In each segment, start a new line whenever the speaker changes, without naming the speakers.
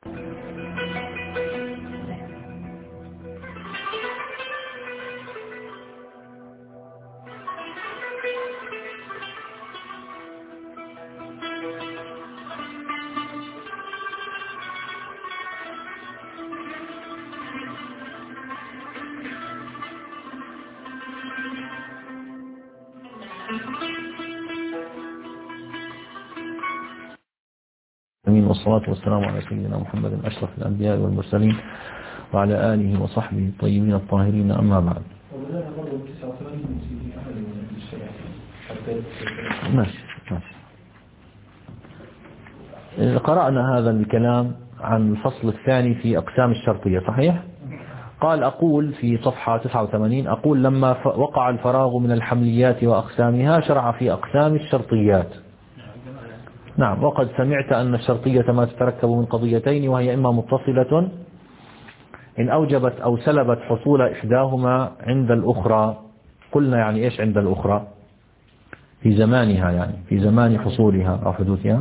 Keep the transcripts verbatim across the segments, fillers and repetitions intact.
والصلاة والسلام على سيدنا محمد أشرف الأنبياء والمرسلين وعلى آله وصحبه الطيبين الطاهرين، أما بعد. ماشي ماشي. قرأنا هذا الكلام عن الفصل الثاني في أقسام الشرطية، صحيح؟ قال أقول في صفحة تسعة وثمانين: أقول لما وقع الفراغ من الحمليات وأقسامها شرع في أقسام الشرطيات. نعم، وقد سمعت أن الشرطية ما تتركب من قضيتين، وهي إما متصلة إن أوجبت أو سلبت حصول إحداهما عند الأخرى. قلنا يعني إيش عند الأخرى؟ في زمانها، يعني في زمان حصولها أو حدوثها.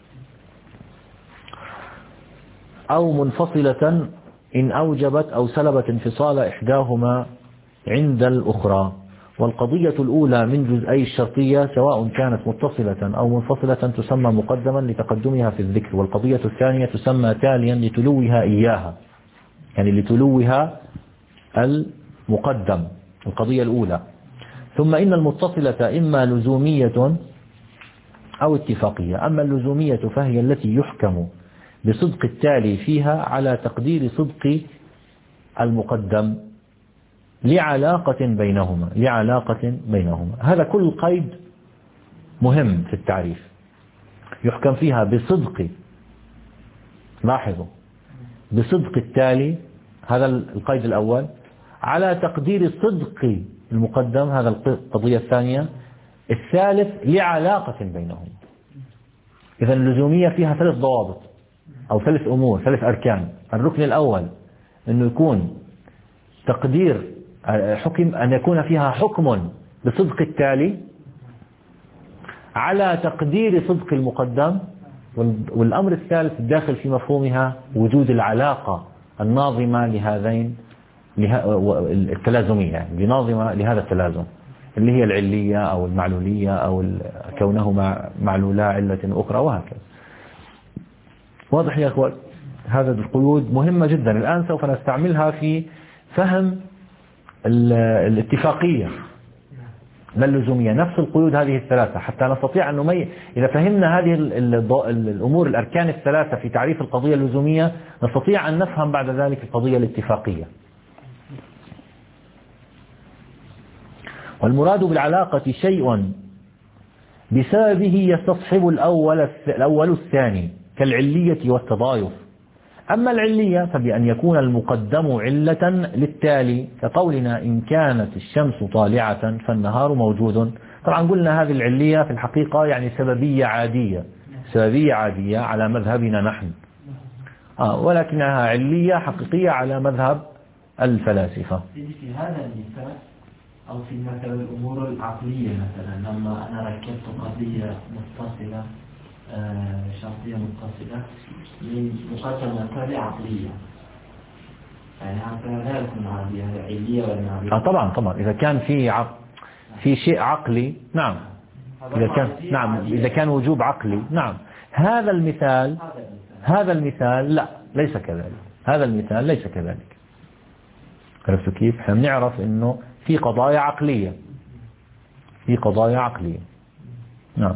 أو منفصلة إن أوجبت أو سلبت انفصال إحداهما عند الأخرى. والقضية الأولى من جزئي الشرطية سواء كانت متصلة أو منفصلة تسمى مقدما لتقدمها في الذكر، والقضية الثانية تسمى تاليا لتلوها إياها، يعني لتلوها المقدم، القضية الأولى. ثم إن المتصلة إما لزومية أو اتفاقية. أما اللزومية فهي التي يحكم بصدق التالي فيها على تقدير صدق المقدم لعلاقة بينهما لعلاقة بينهما هذا كل قيد مهم في التعريف. يحكم فيها بصدق، لاحظوا، بصدق التالي، هذا القيد الأول، على تقدير صدق المقدم، هذا القضية الثانية. الثالث لعلاقة بينهما. إذا اللزومية فيها ثلاث ضوابط أو ثلاث أمور، ثلاث أركان. الركن الأول أنه يكون تقدير حكم، أن يكون فيها حكم بصدق التالي على تقدير صدق المقدم. والأمر الثالث الداخل في مفهومها وجود العلاقة الناظمة لهذين التلازمية، يعني ناظمة لهذا التلازم، اللي هي العلية أو المعلولية أو كونهما معلولا علة أخرى وهكذا. واضح يا أخوان؟ هذا القيود مهمة جدا. الآن سوف نستعملها في فهم الاتفاقية لا اللزومية، نفس القيود هذه الثلاثة، حتى نستطيع أن نميز. إذا فهمنا هذه الأمور الأركان الثلاثة في تعريف القضية اللزومية نستطيع أن نفهم بعد ذلك القضية الاتفاقية. والمراد بالعلاقة شيء بسببه يستصحب الأول الأول الثاني كالعلية والتضايف. أما العلية فبأن يكون المقدم علة للتالي، كقولنا إن كانت الشمس طالعة فالنهار موجود. طبعا قلنا هذه العلية في الحقيقة يعني سببية عادية، سببية عادية على مذهبنا نحن، آه ولكنها علية حقيقية على مذهب الفلاسفة.
في هذا المثال أو في مثل الأمور العقلية، مثلا لما أنا ركبت قضية متصلة، آه شرطية متصلة من مقدمة تالي عقلية، يعني هذا لا يكون عادية، هذا علية ولا عادية؟
آه طبعا طبعا إذا كان في عق... في شيء عقلي، نعم. إذا كان نعم إذا كان وجوب عقلي، نعم. هذا المثال هذا المثال لا، ليس كذلك. هذا المثال ليس كذلك. عرفتوا كيف؟ احنا بنعرف إنه في قضايا عقلية، في قضايا عقلية، نعم.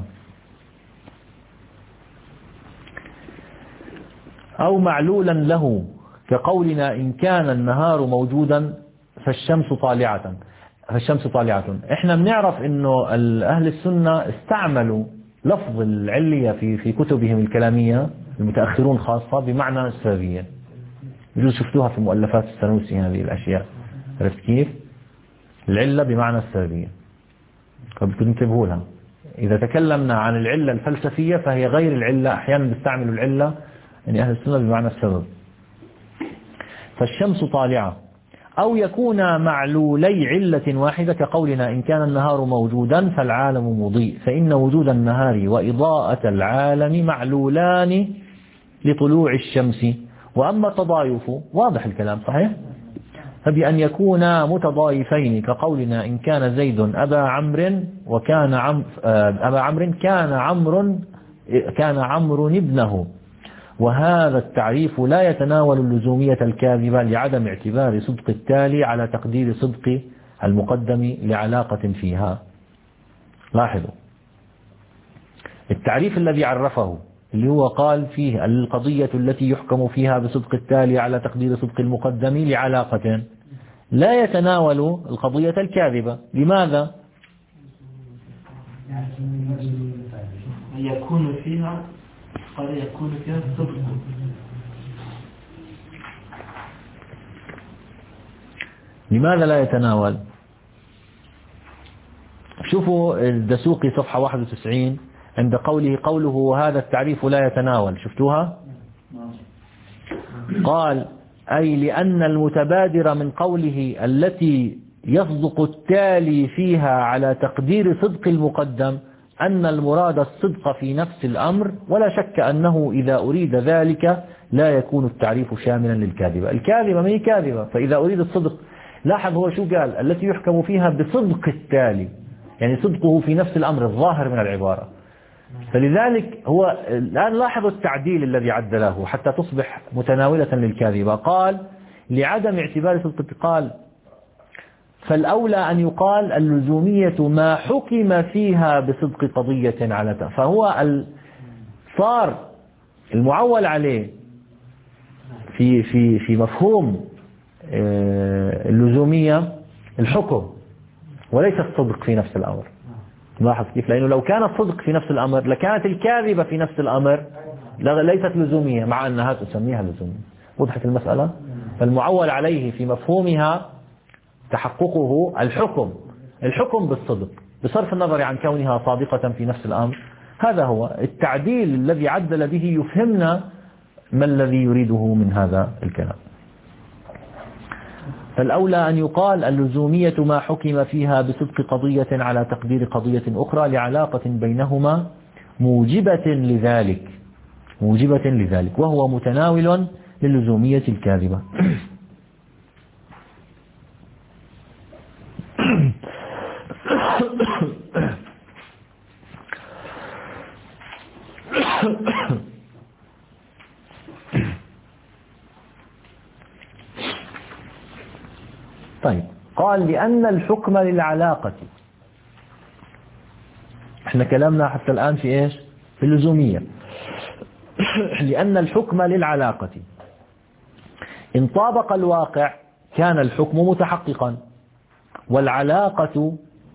أو معلولا له كقولنا إن كان النهار موجودا فالشمس طالعة فالشمس طالعة. احنا بنعرف إنه أهل السنة استعملوا لفظ العلية في في كتبهم الكلامية، المتأخرون خاصة، بمعنى السببية. يجوز شفتوها في مؤلفات السنوسي هذه الأشياء. عرفت كيف؟ العلة بمعنى السببية، فبدكم تنتبهوا لها. إذا تكلمنا عن العلة الفلسفية فهي غير العلة، أحيانا بيستعملوا العلة يعني أهل السنة بمعنى السبب. فالشمس طالعة. أو يكون معلولي علة واحدة كقولنا إن كان النهار موجودا فالعالم مضيء، فإن وجود النهار وإضاءة العالم معلولان لطلوع الشمس، وأما التضايف واضح الكلام صحيح، فبأن يكونا متضايفين كقولنا إن كان زيد أبا عمرو وكان عم أبا عمرو كان عمرو كان عمرو ابنه. وهذا التعريف لا يتناول اللزومية الكاذبة لعدم اعتبار صدق التالي على تقدير صدق المقدم لعلاقة فيها. لاحظوا التعريف الذي عرفه اللي هو قال فيه القضية التي يحكم فيها بصدق التالي على تقدير صدق المقدم لعلاقة، لا يتناول القضية الكاذبة. لماذا؟
يكون فيها قال يكون فيها صدق.
لماذا لا يتناول؟ شوفوا الدسوقي صفحة واحد وتسعين عند قوله قوله وهذا التعريف لا يتناول، شفتوها؟ قال أي لأن المتبادر من قوله التي يصدق التالي فيها على تقدير صدق المقدم أن المراد الصدق في نفس الأمر، ولا شك أنه إذا أريد ذلك لا يكون التعريف شاملا للكاذبة. الكاذبة ما هي كاذبة، فإذا أريد الصدق لاحظ هو شو قال التي يحكم فيها بصدق التالي، يعني صدقه في نفس الأمر الظاهر من العبارة. فلذلك هو الآن لاحظوا التعديل الذي عدله حتى تصبح متناولة للكاذبة. قال لعدم اعتبار صدق، قال فالأولى أن يقال اللزومية ما حكم فيها بصدق قضية على ت... فهو صار المعول عليه في في في مفهوم اللزومية الحكم وليس الصدق في نفس الأمر. لاحظ كيف؟ لأنه لو كان الصدق في نفس الأمر لكانت الكاذبة في نفس الأمر ليست لزومية مع أنها تسميها لزومية. وضحت المسألة؟ فالمعول عليه في مفهومها تحققه الحكم الحكم بالصدق بصرف النظر عن كونها صادقة في نفس الأمر. هذا هو التعديل الذي عدل به يفهمنا ما الذي يريده من هذا الكلام. فالأولى أن يقال اللزومية ما حكم فيها بصدق قضية على تقدير قضية أخرى لعلاقة بينهما موجبة لذلك موجبة لذلك وهو متناول للزومية الكاذبة. طيب قال لأن الحكم للعلاقة، احنا كلامنا حتى الآن في ايش؟ في اللزومية. لأن الحكم للعلاقة إن طابق الواقع كان الحكم متحققا والعلاقة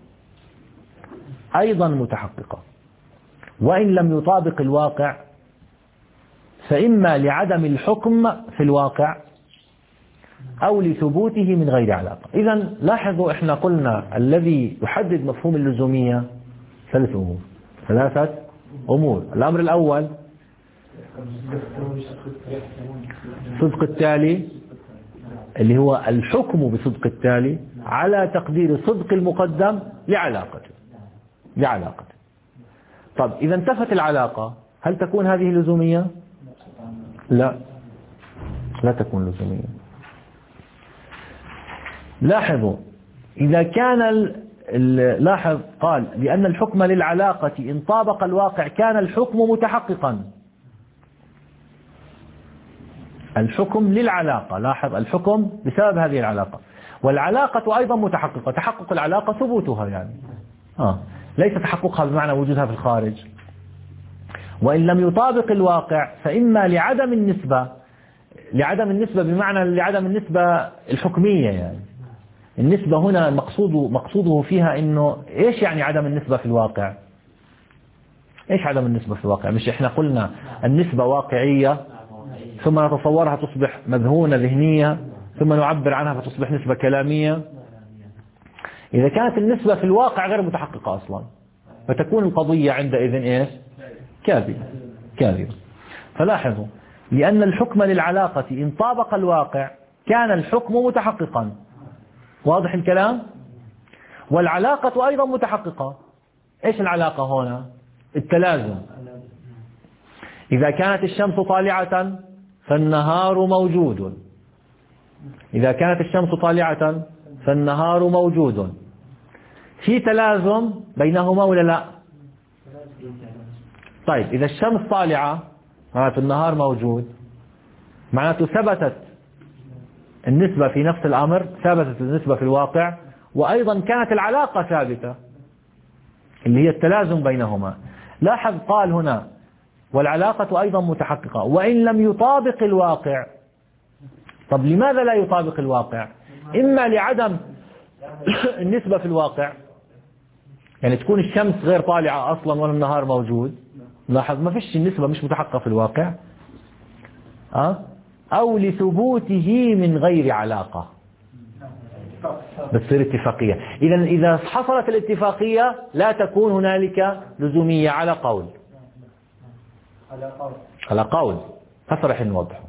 أيضا متحققة، وإن لم يطابق الواقع فإما لعدم الحكم في الواقع أو لثبوته من غير علاقة. إذا لاحظوا احنا قلنا الذي يحدد مفهوم اللزومية ثلاث أمور ثلاثة أمور. الأمر الأول صدق التالي اللي هو الحكم بصدق التالي على تقدير صدق المقدم لعلاقته لعلاقته. طب إذا انتفت العلاقة هل تكون هذه لزومية؟ لا لا تكون لزومية. لاحظوا إذا كان ال... لاحظ قال لأن الحكم للعلاقة إن طابق الواقع كان الحكم متحققا. الحكم للعلاقة، لاحظ الحكم بسبب هذه العلاقة، والعلاقة أيضا متحققة. تحقق العلاقة ثبوتها يعني آه. ليس تحققها بمعنى وجودها في الخارج. وإن لم يطابق الواقع فإما لعدم النسبة لعدم النسبة بمعنى لعدم النسبة الحكمية، يعني النسبة هنا مقصوده مقصوده فيها إنه إيش يعني عدم النسبة في الواقع؟ إيش عدم النسبة في الواقع؟ مش إحنا قلنا النسبة واقعية ثم نتصورها تصبح مذهونة ذهنية ثم نعبر عنها فتصبح نسبة كلامية. إذا كانت النسبة في الواقع غير متحققة أصلا فتكون القضية عندئذ إيش؟ كاذبة كاذبة. فلاحظوا لأن الحكم للعلاقة إن طابق الواقع كان الحكم متحققا. واضح الكلام؟ والعلاقة أيضا متحققة. إيش العلاقة هنا؟ التلازم. إذا كانت الشمس طالعة فالنهار موجود. إذا كانت الشمس طالعة فالنهار موجود. في تلازم بينهما ولا لا؟ طيب إذا الشمس طالعة معناته النهار موجود، معناته ثبتت النسبة في نفس الأمر، ثبتت النسبة في الواقع، وأيضا كانت العلاقة ثابتة اللي هي التلازم بينهما. لاحظ قال هنا والعلاقة أيضا متحققة وإن لم يطابق الواقع. طب لماذا لا يطابق الواقع؟ إما لعدم النسبة في الواقع، يعني تكون الشمس غير طالعة أصلا ولا النهار موجود، لاحظ ما فيش النسبة مش متحققة في الواقع، أه؟ أو لثبوته من غير علاقة بتصير اتفاقية. إذا إذا حصلت الاتفاقية لا تكون هنالك لزومية على قول على قول هسه رح نوضحه.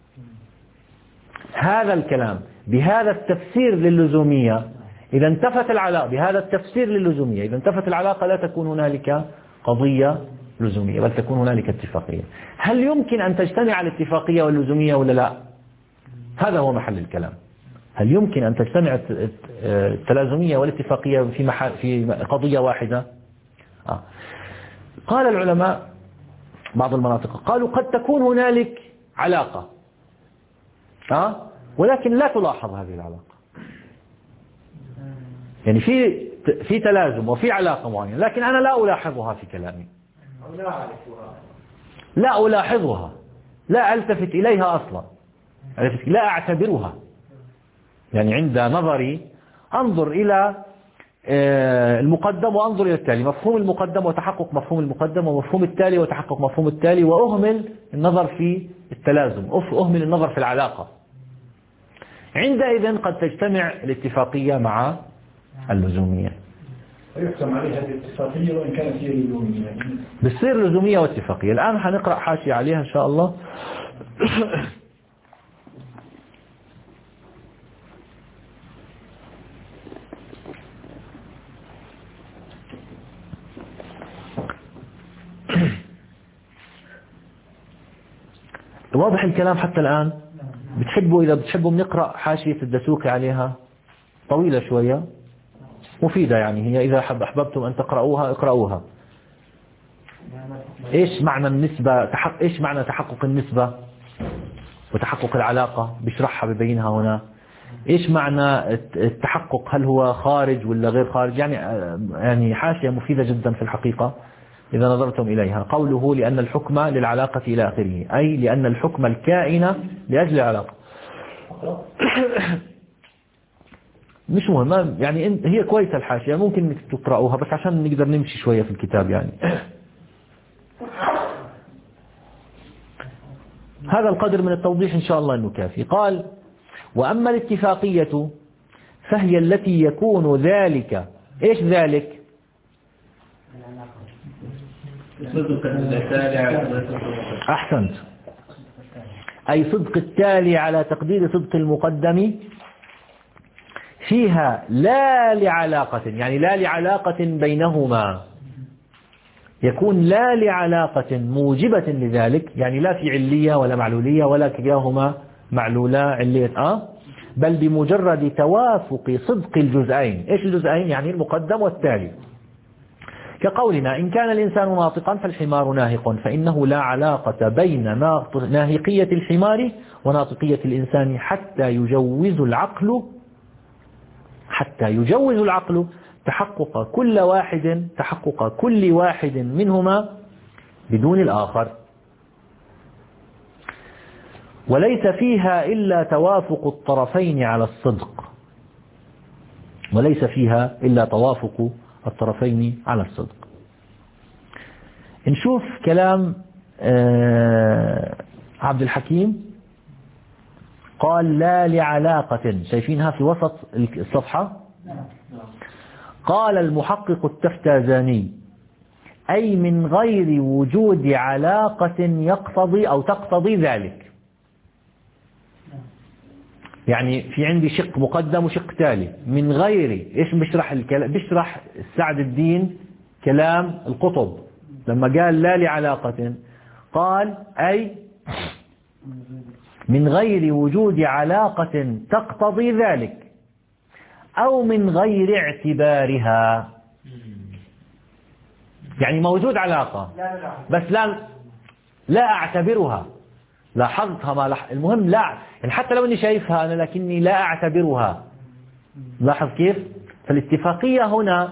هذا الكلام بهذا التفسير للزومية إذا انتفت العلاقة، بهذا التفسير للزومية إذا انتفت العلاقة لا تكون هنالك قضية لزومية بل تكون هنالك اتفاقية. هل يمكن أن تجتمع الاتفاقية واللزومية ولا لا؟ هذا هو محل الكلام. هل يمكن أن تجتمع التلازمية والاتفاقية في محل في قضية واحدة؟ آه. قال العلماء بعض المناطق قالوا قد تكون هنالك علاقة آه؟ ولكن لا تلاحظ هذه العلاقة. يعني في في تلازم وفي علاقة معينة لكن أنا لا ألاحظها في كلامي، لا ألاحظها، لا ألتفت إليها أصلا، لا أعتبرها. يعني عند نظري أنظر إلى المقدم وأنظر إلى التالي، مفهوم المقدم وتحقق مفهوم المقدم ومفهوم التالي وتحقق مفهوم التالي، وأهمل النظر في التلازم، أهمل النظر في العلاقة. عندئذ قد تجتمع الاتفاقية مع اللزومية.
ويحكم عليها الاتفاقية وإن كانت هي اللزومية.
بتصير لزومية واتفاقية. الآن هنقرأ حاشية عليها إن شاء الله. واضح الكلام حتى الآن؟ بتحبوا إذا بتحبوا بنقرأ حاشية الدسوقي عليها، طويلة شوية مفيدة، يعني هي إذا حب أحببتم أن تقرأوها اقرأوها. إيش معنى النسبة؟ تحق إيش معنى تحقق النسبة وتحقق العلاقة؟ بيشرحها ببينها هنا. إيش معنى التحقق؟ هل هو خارج ولا غير خارج؟ يعني يعني حاشية مفيدة جدا في الحقيقة إذا نظرتم إليها. قوله لأن الحكم للعلاقة إلى آخره، أي لأن الحكم الكائن لأجل العلاقة. مش مهم يعني، هي كويسة الحاشية ممكن تقرأوها بس عشان نقدر نمشي شوية في الكتاب يعني. هذا القدر من التوضيح إن شاء الله أنه كافي. قال وأما الاتفاقية فهي التي يكون ذلك. إيش ذلك؟ أحسنت، أي صدق التالي على تقدير صدق المقدم فيها لا لعلاقة، يعني لا لعلاقة بينهما، يكون لا لعلاقة موجبة لذلك، يعني لا في علية ولا معلولية ولا كلاهما معلولة علية آه بل بمجرد توافق صدق الجزئين. إيش الجزئين؟ يعني المقدم والتالي. كقولنا إن كان الإنسان ناطقا فالحمار ناهق، فإنه لا علاقة بين ناهقية الحمار وناطقية الإنسان حتى يجوز العقل حتى يجوز العقل تحقق كل واحد تحقق كل واحد منهما بدون الآخر، وليس فيها إلا توافق الطرفين على الصدق وليس فيها إلا توافق الطرفين على الصدق. نشوف كلام عبد الحكيم. قال لا لعلاقة، شايفينها في وسط الصفحة. قال المحقق التفتازاني أي من غير وجود علاقة يقتضي أو تقتضي ذلك. يعني في عندي شق مقدم وشق تالي من غير. إيش بيشرح الكلام؟ بيشرح سعد الدين كلام القطب لما قال لا لعلاقة، قال أي من غير وجود علاقة تقتضي ذلك أو من غير اعتبارها. يعني موجود علاقة بس لا لا أعتبرها. لاحظتها ما لح... المهم لا، يعني حتى لو أني شايفها أنا لكني لا أعتبرها. لاحظ كيف؟ فالاتفاقية هنا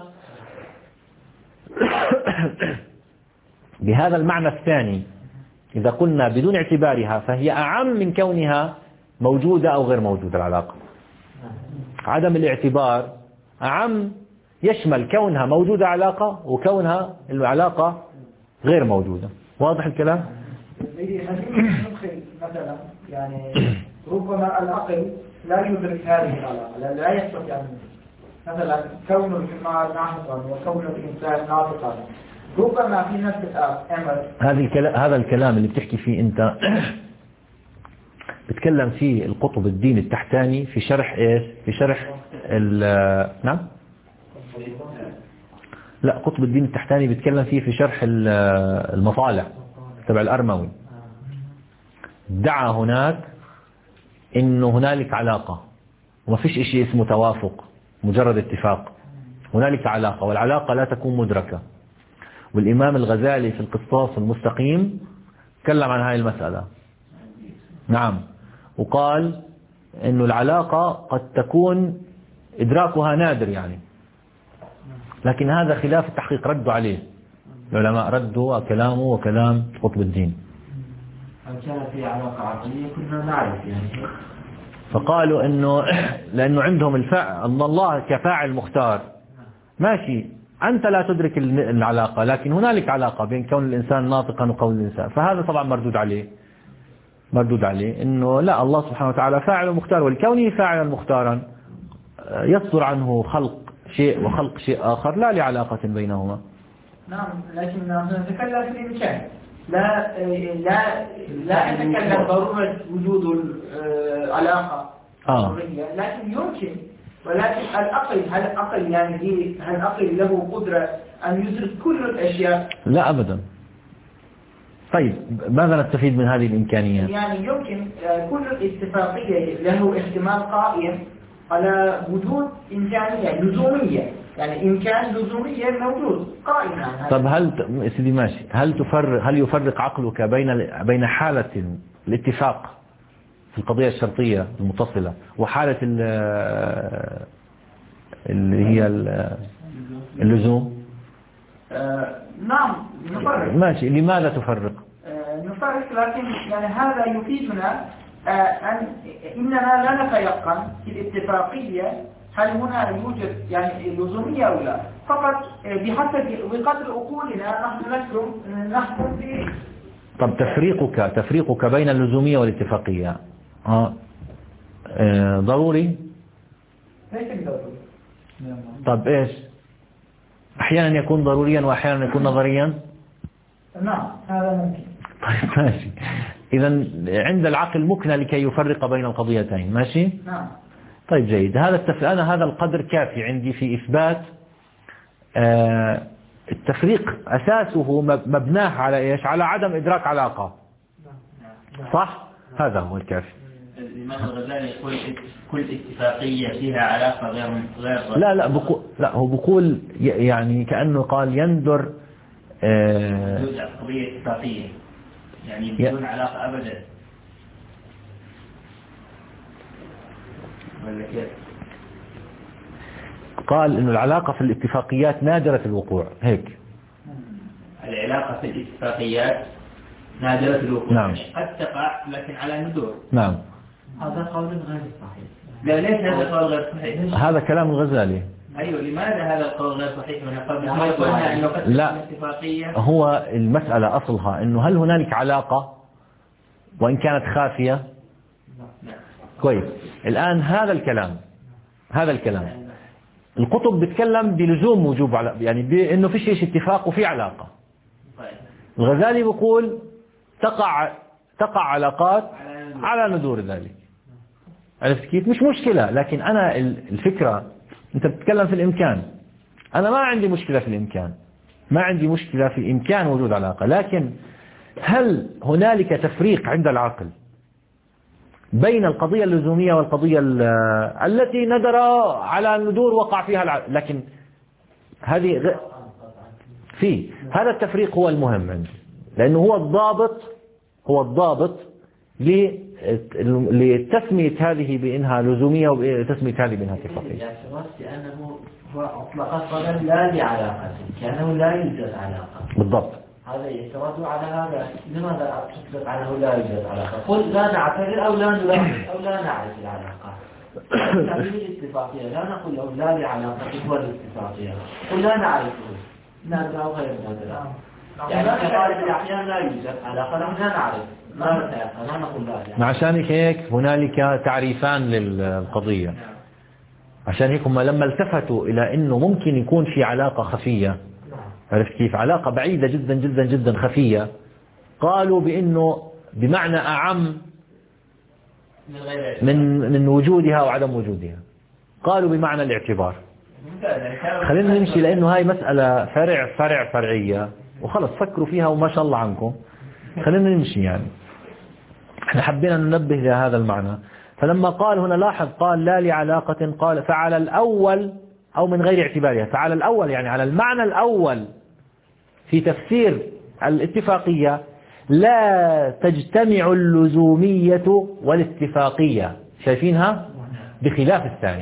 بهذا المعنى الثاني إذا قلنا بدون اعتبارها فهي أعم من كونها موجودة أو غير موجودة. العلاقة عدم الاعتبار أعم، يشمل كونها موجودة علاقة وكونها العلاقة غير موجودة. واضح الكلام؟
ندخل مثلا يعني ربما العقل لا يدرك هذه العلاقة، لا يستطيع مثلا كون الحمار ناطقا وكون الإنسان ناطقا، ربما في نفس الأمر.
هذا الكلام هذا الكلام اللي بتحكي فيه أنت بتكلم فيه القطب الدين التحتاني في شرح إيش؟ في شرح نعم لا قطب الدين التحتاني بيتكلم فيه في شرح المطالع تبع الأرموي. دعا هناك إنه هنالك علاقة وما فيش شيء اسمه توافق، مجرد اتفاق. هنالك علاقة والعلاقة لا تكون مدركة. والإمام الغزالي في القسطاس المستقيم تكلم عن هذه المسألة. نعم، وقال إنه العلاقة قد تكون إدراكها نادر يعني، لكن هذا خلاف التحقيق. ردوا عليه العلماء، ردوا كلامه وكلام قطب الدين.
لو كان في علاقة عقلية كنا نعرف يعني.
فقالوا إنه لأنه عندهم الفعل أن الله كفاعل مختار. ماشي، أنت لا تدرك العلاقة لكن هنالك علاقة بين كون الإنسان ناطقا وكون الإنسان. فهذا طبعا مردود عليه مردود عليه إنه لا، الله سبحانه وتعالى فاعل مختار، ولكونه فاعلا مختارا يصدر عنه خلق شيء وخلق شيء آخر لا لعلاقة بينهما.
نعم، لكن نتكلم في الإمكان، لا لا لا نتكلم ضرورة وجود العلاقة ضرورية، لكن يمكن. ولكن العقل، هل العقل يعني هل العقل له قدرة أن يدرك كل الأشياء؟
لا أبدا. طيب ماذا نستفيد من هذه الإمكانية؟
يعني يمكن كل الاتفاقية له احتمال قائم على وجود إمكانية لزومية، يعني إمكان لزومية موجود قائم.
طب هل سيدي ماشي، هل تفرق هل يفرق عقلك بين بين حالة الاتفاق في القضية الشرطية المتصلة وحالة اللي هي اللزوم؟
آه نعم نفرق.
ماشي، لماذا تفرق؟
آه نفرق، لكن يعني هذا يفيدنا آه أن إننا لا نتيقن في الاتفاقية هل هنا يوجد يعني لزومية أو لا، فقط بحسب بقدر عقولنا نحن نحكم نحكم في.
طب تفريقك تفريقك بين اللزومية والاتفاقية آه. آه ضروري؟
ليس ضروري.
طب إيش؟ أحيانا يكون ضروريا وأحيانا يكون نظريا.
نعم هذا ممكن.
طيب ماشي، إذا عند العقل مكنة لكي يفرق بين القضيتين. ماشي.
نعم.
طيب جيد، هذا التف... أنا هذا القدر كافي عندي في إثبات آه التفريق. أساسه مبناه على إيش؟ على عدم إدراك علاقة. صح؟ هذا هو الكافي.
الإمام الغزالي يقول كل اتفاقية فيها علاقة غير غير
لا لا بقول لا هو بقول يعني كأنه قال يندر
آه قضية اتفاقية يعني بدون علاقة أبدا.
قال إنه العلاقة في الاتفاقيات نادرة الوقوع. هيك
العلاقة في الاتفاقيات نادرة الوقوع.
نعم.
قد تقع لكن على ندور.
نعم.
هذا قول غير صحيح.
لا ليس هذا قول غير صحيح.
هذا كلام الغزالي.
أيوة، لماذا هذا القول غير صحيح؟ من قبل ما يقولنا إنه قد
لا،
الاتفاقية.
هو المسألة أصلها إنه هل هنالك علاقة وإن كانت خافية؟
نعم.
كويس. الآن هذا الكلام هذا الكلام القطب بتكلم بلزوم وجوب على يعني بأنه في شيء اتفاق وفي علاقة. الغزالي بيقول تقع تقع علاقات على ندور ذلك. عرفت كيف؟ مش مشكلة، لكن أنا الفكرة أنت بتتكلم في الإمكان، أنا ما عندي مشكلة في الإمكان، ما عندي مشكلة في إمكان وجود علاقة، لكن هل هنالك تفريق عند العقل بين القضية اللزومية والقضية التي ندر على الندور وقع فيها الع... لكن هذه غ... في هذا التفريق هو المهم عندي، لأنه هو الضابط هو الضابط لتسمية هذه بأنها لزومية وتسمية هذه بأنها اتفاقية.
لأنه هو أطلق قولا لا لعلاقة، كأنه لا يوجد علاقة.
بالضبط.
هذا يعتمد على هذا. لماذا تطلق عنه لا يوجد علاقة؟ قل لا نعتبر أو لا نلاحظ أو لا نعرف العلاقة. هذه الاتفاقية لا نقول له لا لعلاقة هو الاتفاقية، قل لا نعرفه نادر أو غير نادر. يعني في غالب الأحيان لا يوجد علاقة، نحن لا نعرف ما نقول لا.
عشان هيك هنالك تعريفان للقضية. عشان هيك هم لما التفتوا إلى أنه ممكن يكون في علاقة خفية، عرفت كيف؟ علاقة بعيدة جدا جدا جدا خفية، قالوا بأنه بمعنى أعم من من وجودها وعدم وجودها، قالوا بمعنى الاعتبار. خلينا نمشي لأنه هاي مسألة فرع فرع فرعية وخلص فكروا فيها وما شاء الله عنكم. خلينا نمشي يعني احنا حبينا ننبه لهذا المعنى. فلما قال هنا لاحظ قال لا لعلاقة، قال فعلى الأول أو من غير اعتبارها، فعلى الأول يعني على المعنى الأول في تفسير الاتفاقية لا تجتمع اللزومية والاتفاقية، شايفينها؟ بخلاف الثاني،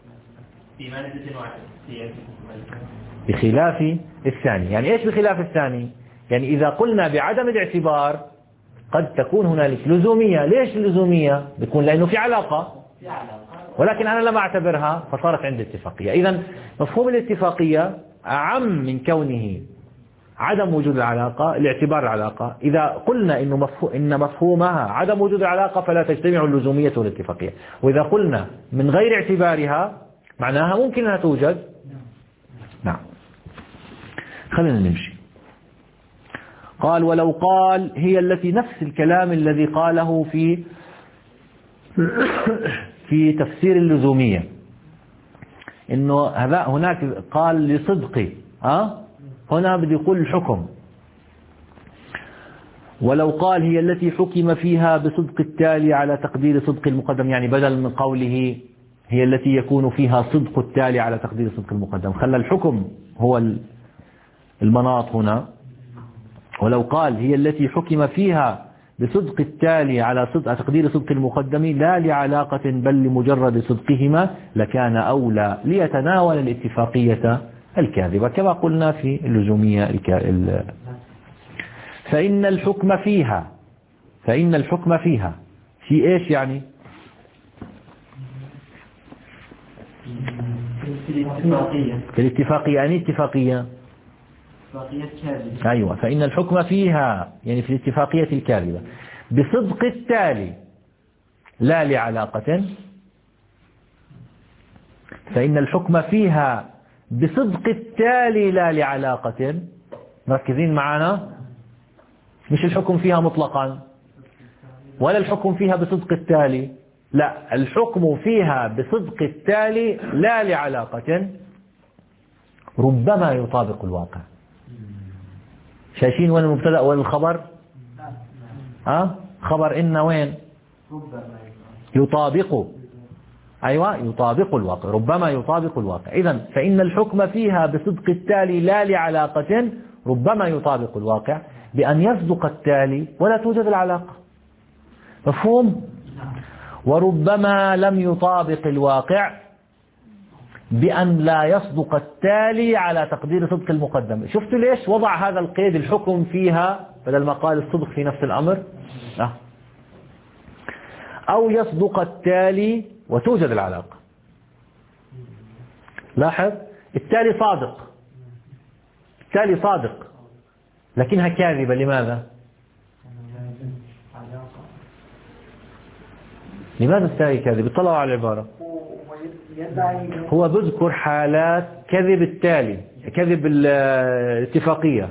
بخلاف الثاني. يعني ايش بخلاف الثاني؟ يعني إذا قلنا بعدم الاعتبار قد تكون هنالك لزومية. ليش اللزومية؟ بيكون لأنه في علاقة، ولكن أنا لم أعتبرها فصارت عندي اتفاقية. إذن مفهوم الاتفاقية أعم من كونه عدم وجود العلاقة، الاعتبار العلاقة. إذا قلنا إنه مفهوم إن مفهومها عدم وجود العلاقة فلا تجتمع اللزومية والاتفاقية. وإذا قلنا من غير اعتبارها معناها ممكن أنها توجد. نعم، خلينا نمشي. قال ولو قال هي التي نفس الكلام الذي قاله في في تفسير اللزومية، إنه هذا هناك قال لصدق أه؟ هنا بدي يقول الحكم. ولو قال هي التي حكم فيها بصدق التالي على تقدير صدق المقدم، يعني بدل من قوله هي التي يكون فيها صدق التالي على تقدير صدق المقدم، خلى الحكم هو المناط هنا. ولو قال هي التي حكم فيها بصدق التالي على صدق تقدير صدق المقدم لا لعلاقة بل لمجرد صدقهما لكان أولى ليتناول الاتفاقية الكاذبة كما قلنا في اللزومية الك... فإن الحكم فيها فإن الحكم فيها في إيش يعني؟
في الاتفاقية.
في الاتفاقية يعني اتفاقية أيوة. فإن الحكم فيها يعني في الاتفاقية الكاذبة بصدق التالي لا لعلاقة. فإن الحكم فيها بصدق التالي لا لعلاقة. مركزين معنا؟ مش الحكم فيها مطلقا ولا الحكم فيها بصدق التالي، لا، الحكم فيها بصدق التالي لا لعلاقة ربما يطابق الواقع. شايفين وين المبتدأ وين الخبر؟ أه؟ خبر إن وين؟ يطابق. أيوة، يطابق الواقع، ربما يطابق الواقع. إذن فإن الحكم فيها بصدق التالي لا لعلاقة ربما يطابق الواقع بأن يصدق التالي ولا توجد العلاقة. مفهوم؟ وربما لم يطابق الواقع بأن لا يصدق التالي على تقدير صدق المقدم. شفتوا ليش وضع هذا القيد الحكم فيها بدل ما قال الصدق في نفس الأمر؟ أه. أو يصدق التالي وتوجد العلاقة. لاحظ التالي صادق، التالي صادق لكنها كاذبة. لماذا؟ لماذا التالي كاذب؟ اطلعوا على العبارة. هو بذكر حالات كذب التالي، كذب الاتفاقية.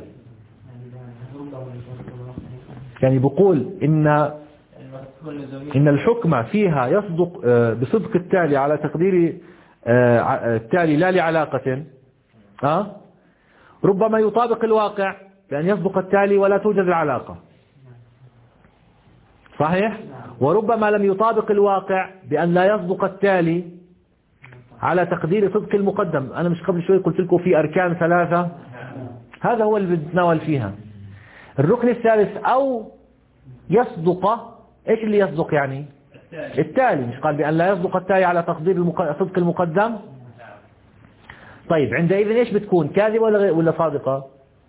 يعني بقول إن إن الحكم فيها يصدق بصدق التالي على تقدير التالي لا لعلاقة أه؟ ربما يطابق الواقع بأن يصدق التالي ولا توجد العلاقة. صحيح؟ وربما لم يطابق الواقع بأن لا يصدق التالي على تقدير صدق المقدم. أنا مش قبل شوي قلت لكم في أركان ثلاثة، هذا هو اللي بنتناول فيها. الركن الثالث أو يصدق، إيش اللي يصدق يعني؟ التالي، مش قال بأن لا يصدق التالي على تقدير المق... صدق المقدم. طيب عندئذ إيش بتكون، كاذبة ولا ولا صادقة؟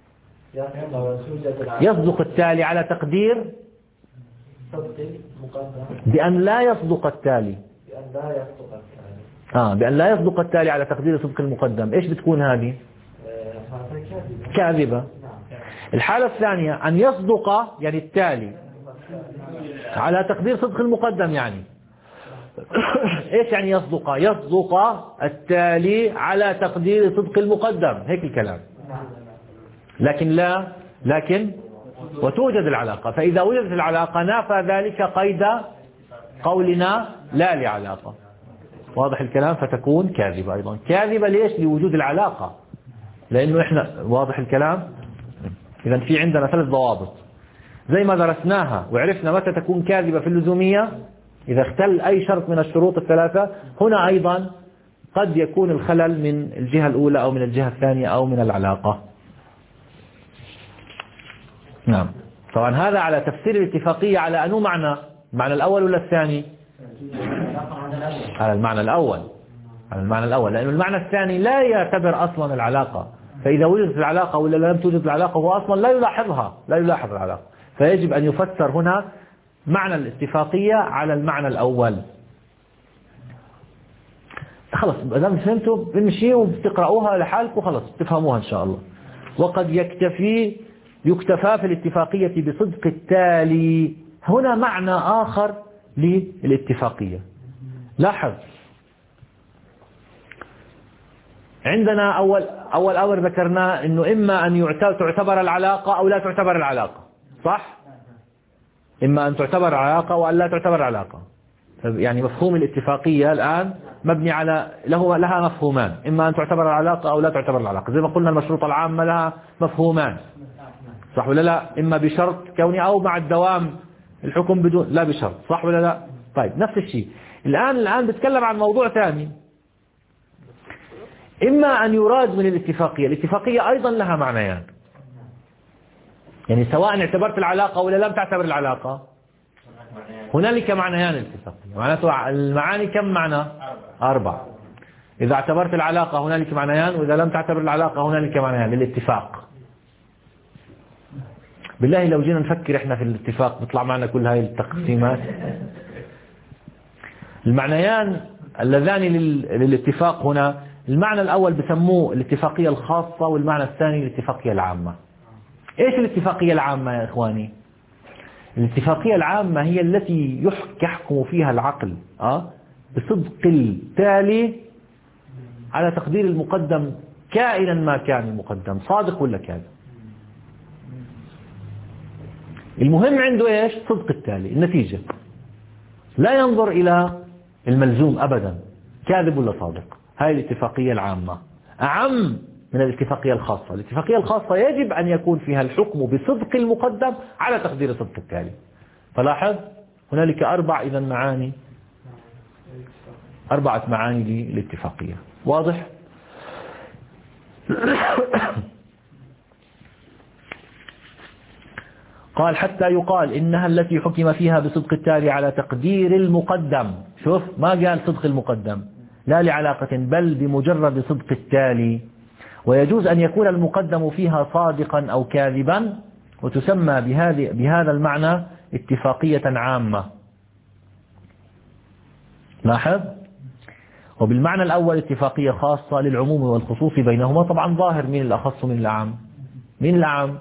يصدق التالي على تقدير بأن لا يصدق التالي، آه بأن لا يصدق التالي على تقدير صدق المقدم. إيش بتكون هذه؟ كاذبة. الحالة الثانية أن يصدق يعني التالي على تقدير صدق المقدم، يعني إيش يعني يصدق؟ يصدق التالي على تقدير صدق المقدم، هيك الكلام. لكن لا لكن وتوجد العلاقة، فإذا وجدت العلاقة نافى ذلك قيد قولنا لا لعلاقة. واضح الكلام؟ فتكون كاذبة أيضا. كاذبة ليش؟ لوجود العلاقة، لأنه إحنا واضح الكلام. إذا في عندنا ثلاث ضوابط زي ما درسناها وعرفنا متى تكون كاذبة في اللزومية، إذا اختل أي شرط من الشروط الثلاثة. هنا أيضا قد يكون الخلل من الجهة الأولى أو من الجهة الثانية أو من العلاقة. نعم. طبعا هذا على تفسير الاتفاقية على أنه معنى المعنى الأول ولا الثاني؟ على المعنى الأول، على المعنى الأول، لأن المعنى الثاني لا يعتبر أصلا العلاقة. فإذا وجدت العلاقة ولا لم توجد العلاقة هو أصلا لا يلاحظها، لا يلاحظ العلاقة. فيجب أن يفسر هنا معنى الاتفاقية على المعنى الأول. خلص إذا فهمتوا بنمشي وبتقرأوها لحالكم خلص تفهموها إن شاء الله. وقد يكتفي يكتفى في الاتفاقية بصدق التالي. هنا معنى آخر للاتفاقية. لاحظ عندنا أول أول أمر ذكرناه إنه إما أن تعتبر العلاقة أو لا تعتبر العلاقة، صح؟ إما أن تعتبر العلاقة وأن لا تعتبر العلاقة. يعني مفهوم الاتفاقية الآن مبني على له لها مفهومان، إما أن تعتبر العلاقة أو لا تعتبر العلاقة. زي ما قلنا المشروط العامة لها مفهومان، صح ولا لا؟ إما بشرط كوني أو مع الدوام الحكم بدون لا بشرط، صح ولا لا؟ طيب نفس الشيء الآن الآن بتكلم عن موضوع ثاني. إما أن يراد من الاتفاقية، الاتفاقية أيضا لها معنيان، يعني سواء اعتبرت العلاقة ولا لم تعتبر العلاقة هنالك معنيان الاتفاقية. معناته المعاني كم معنى؟ أربع. إذا اعتبرت العلاقة هنالك معنيان، وإذا لم تعتبر العلاقة هنالك معنيان للاتفاق. بالله لو جينا نفكر احنا في الاتفاق بيطلع معنا كل هاي التقسيمات. المعنيان اللذان للاتفاق هنا، المعنى الأول بسموه الاتفاقية الخاصة، والمعنى الثاني الاتفاقية العامة. ايش الاتفاقية العامة يا اخواني؟ الاتفاقية العامة هي التي يحكم فيها العقل أه؟ بصدق التالي على تقدير المقدم كائنا ما كان المقدم، صادق ولا كاذب. المهم عنده ايش؟ صدق التالي، النتيجة. لا ينظر إلى الملزوم أبدا كاذب ولا صادق. هاي الاتفاقية العامة أعم من الاتفاقية الخاصة. الاتفاقية الخاصة يجب أن يكون فيها الحكم بصدق المقدم على تقدير صدق التالي. فلاحظ هنالك أربع إذا معاني، أربعة معاني للاتفاقية. واضح؟ قال حتى يقال إنها التي حكم فيها بصدق التالي على تقدير المقدم. شوف ما قال صدق المقدم لا لعلاقة، بل بمجرد صدق التالي. ويجوز أن يكون المقدم فيها صادقا أو كاذبا، وتسمى بهذه بهذا المعنى اتفاقية عامة. لاحظ. وبالمعنى الأول اتفاقية خاصة للعموم والخصوص بينهما. طبعا ظاهر مين الأخص من العام؟ مين العام؟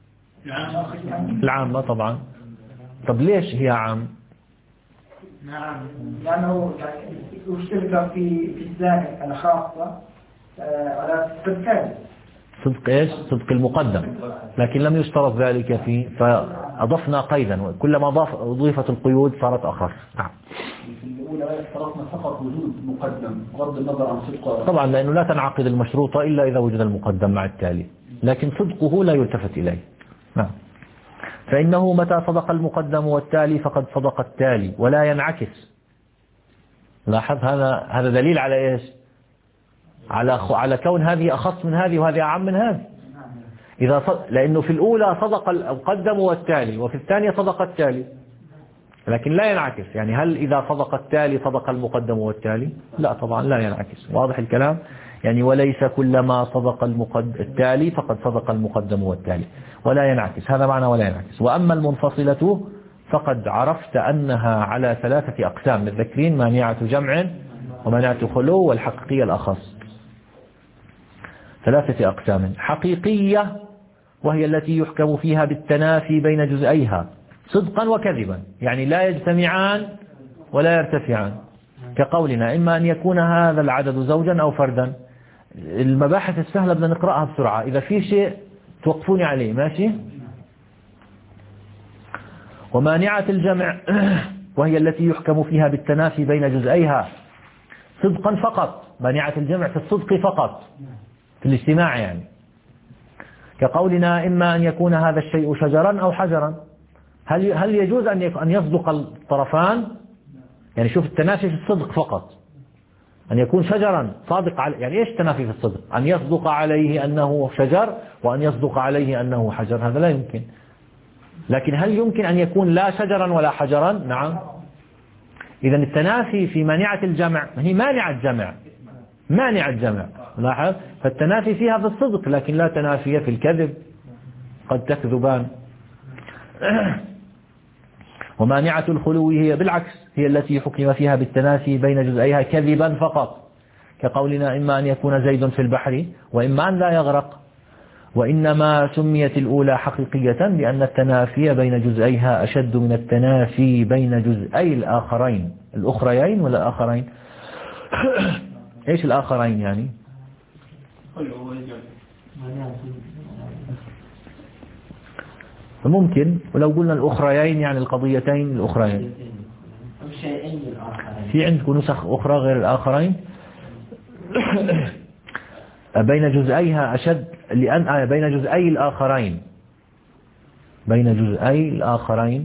العامة طبعا. طب ليش هي عام؟
نعم لأنه يشترك في في الزائد الخاصة على صدق
صدق ايش؟ صدق المقدم، لكن لم يشترط ذلك فيه فأضفنا قيدا، كلما ضاف أضيفت القيود صارت أخف. نعم.
في الأولى اشترطنا فقط وجود مقدم بغض النظر عن صدقه.
طبعا لأنه لا تنعقد المشروطة إلا إذا وجد المقدم مع التالي، لكن صدقه لا يلتفت إليه. نعم. فإنه متى صدق المقدم والتالي فقد صدق التالي ولا ينعكس. لاحظ هذا هذا دليل على إيش؟ على على كون هذه أخص من هذه وهذه أعم من هذه. إذا صد... لأنه في الأولى صدق المقدم والتالي وفي الثانية صدق التالي، لكن لا ينعكس. يعني هل إذا صدق التالي صدق المقدم والتالي؟ لا طبعا لا ينعكس. واضح الكلام؟ يعني وليس كلما صدق المقدم التالي فقد صدق المقدم والتالي ولا ينعكس. هذا معنى ولا ينعكس. وأما المنفصلة فقد عرفت أنها على ثلاثة أقسام متذكرين: مانعة جمع ومانعة خلو والحقيقية الأخص. ثلاثة أقسام: حقيقية وهي التي يحكم فيها بالتنافي بين جزئيها صدقا وكذبا، يعني لا يجتمعان ولا يرتفعان، كقولنا إما أن يكون هذا العدد زوجا أو فردا. المباحث السهلة بدنا نقرأها بسرعة، إذا في شيء توقفوني عليه. ماشي؟ ومانعة الجمع وهي التي يحكم فيها بالتنافي بين جزئيها صدقا فقط. مانعة الجمع في الصدق فقط، في الاجتماع يعني، كقولنا إما أن يكون هذا الشيء شجرا أو حجرا. هل هل يجوز أن أن يصدق الطرفان؟ يعني شوف التنافي في الصدق فقط، أن يكون شجرا صادق على، يعني إيش التنافي في الصدق؟ أن يصدق عليه أنه شجر وأن يصدق عليه أنه حجر، هذا لا يمكن. لكن هل يمكن أن يكون لا شجرا ولا حجرا؟ نعم. إذا التنافي في مانعة الجمع هي مانعة جمع، مانعة جمع، لاحظ، فالتنافي فيها في الصدق لكن لا تنافي في الكذب، قد تكذبان. ومانعة الخلو هي بالعكس، هي التي حكم فيها بالتنافي بين جزئيها كذبا فقط، كقولنا إما أن يكون زيد في البحر وإما أن لا يغرق. وإنما سميت الأولى حقيقية لأن التنافي بين جزئيها أشد من التنافي بين جزئي الآخرين. الأخريين ولا الآخرين؟ إيش الآخرين يعني؟ ممكن، ولو قلنا الأخريين يعني القضيتين الأخريين. في عندكم نسخ أخرى غير الآخرين؟ بين جزئيها أشد لأن آه بين جزئي الآخرين، بين جزئي الآخرين.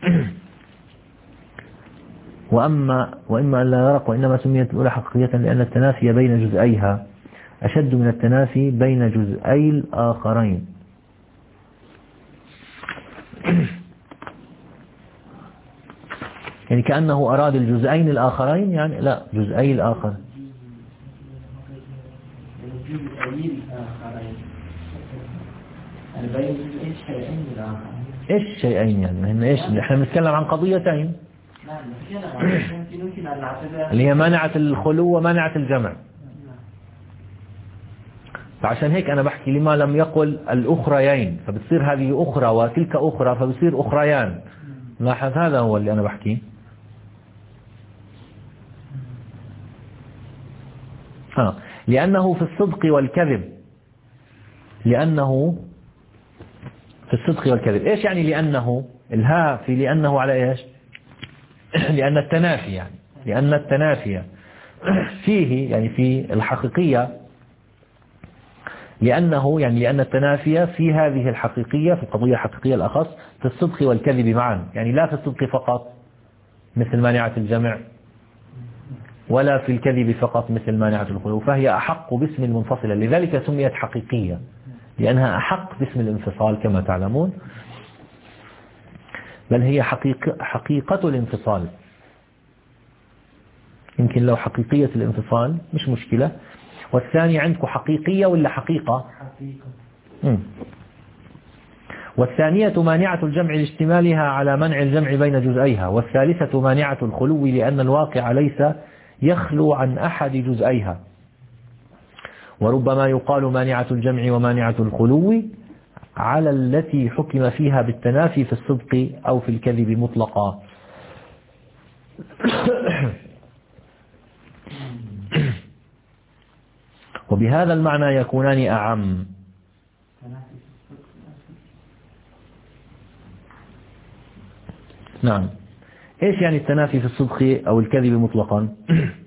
وأما وإما أن لا يغرق. وإنما سميت الأولى حقيقية لأن التنافي بين جزئيها أشد من التنافي بين جزئي الآخرين. يعني كأنه أراد الجزئين الآخرين، يعني لا، جزئي الآخر. إيش شيئين يعني؟ هن إيش؟ إحنا بنتكلم عن قضيتين اللي هي مانعة الخلو ومانعة الجمع. فعشان هيك أنا بحكي لما لم يقل الأخريين، فبتصير هذه أخرى وتلك أخرى فبصير أخريان. لاحظ، هذا هو اللي أنا بحكيه. آه. لأنه في الصدق والكذب، لأنه في الصدق والكذب. إيش يعني لأنه؟ الها في لأنه على إيش؟ لأن التنافي، يعني لأن التنافي فيه، يعني في الحقيقية، لأنه يعني لأن التنافي في هذه الحقيقية، في القضية الحقيقية الأخص، في الصدق والكذب معا، يعني لا في الصدق فقط مثل مانعة الجمع ولا في الكذب فقط مثل مانعة الخلو، فهي أحق باسم المنفصلة. لذلك سميت حقيقية، لأنها أحق باسم الانفصال كما تعلمون، بل هي حقيقة, حقيقة الانفصال. يمكن لو حقيقية الانفصال مش مشكلة. والثاني عندكم حقيقية ولا حقيقة؟ حقيقة. والثانية مانعة الجمع لاشتمالها على منع الجمع بين جزئيها. والثالثة مانعة الخلو لأن الواقع ليس يخلو عن أحد جزئيها. وربما يقال مانعة الجمع ومانعة الخلو على التي حكم فيها بالتنافي في الصدق أو في الكذب مطلقا. وبهذا المعنى يكونان أعم. نعم. إيش يعني التنافي في الصدق أو الكذب مطلقا؟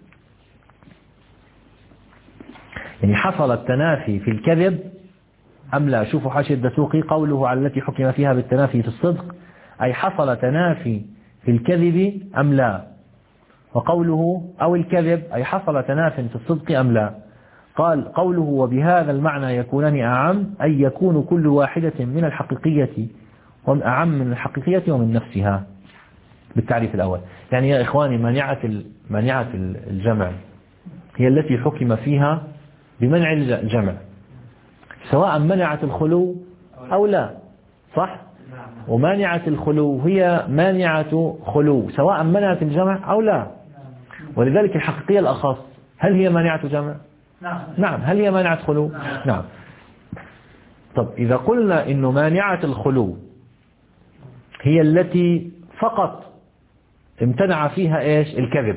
يعني حصل التنافي في الكذب أم لا. شوفوا حاشية الدسوقي قوله على التي حكم فيها بالتنافي في الصدق أي حصل تنافي في الكذب أم لا، وقوله أو الكذب أي حصل تناف في الصدق أم لا. قال قوله وبهذا المعنى يكونان أعم أي يكون كل واحدة من الحقيقية أعم من الحقيقية ومن نفسها بالتعريف الأول. يعني يا إخواني مانعة مانعة الجمع هي التي حكم فيها بمنع الجمع سواء منعت الخلو أو لا، صح؟ ومانعة الخلو هي مانعة خلو سواء منعت الجمع أو لا. ولذلك الحقيقية الأخص هل هي مانعة جمع؟ نعم. هل هي مانعة خلو؟ نعم. طب إذا قلنا إنه مانعة الخلو هي التي فقط امتنع فيها إيش؟ الكذب.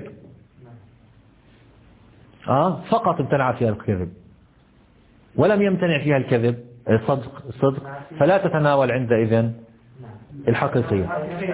آه فقط امتنع فيها الكذب ولم يمتنع فيها الكذب الصدق الصدق فلا تتناول عندئذ الحقيقية.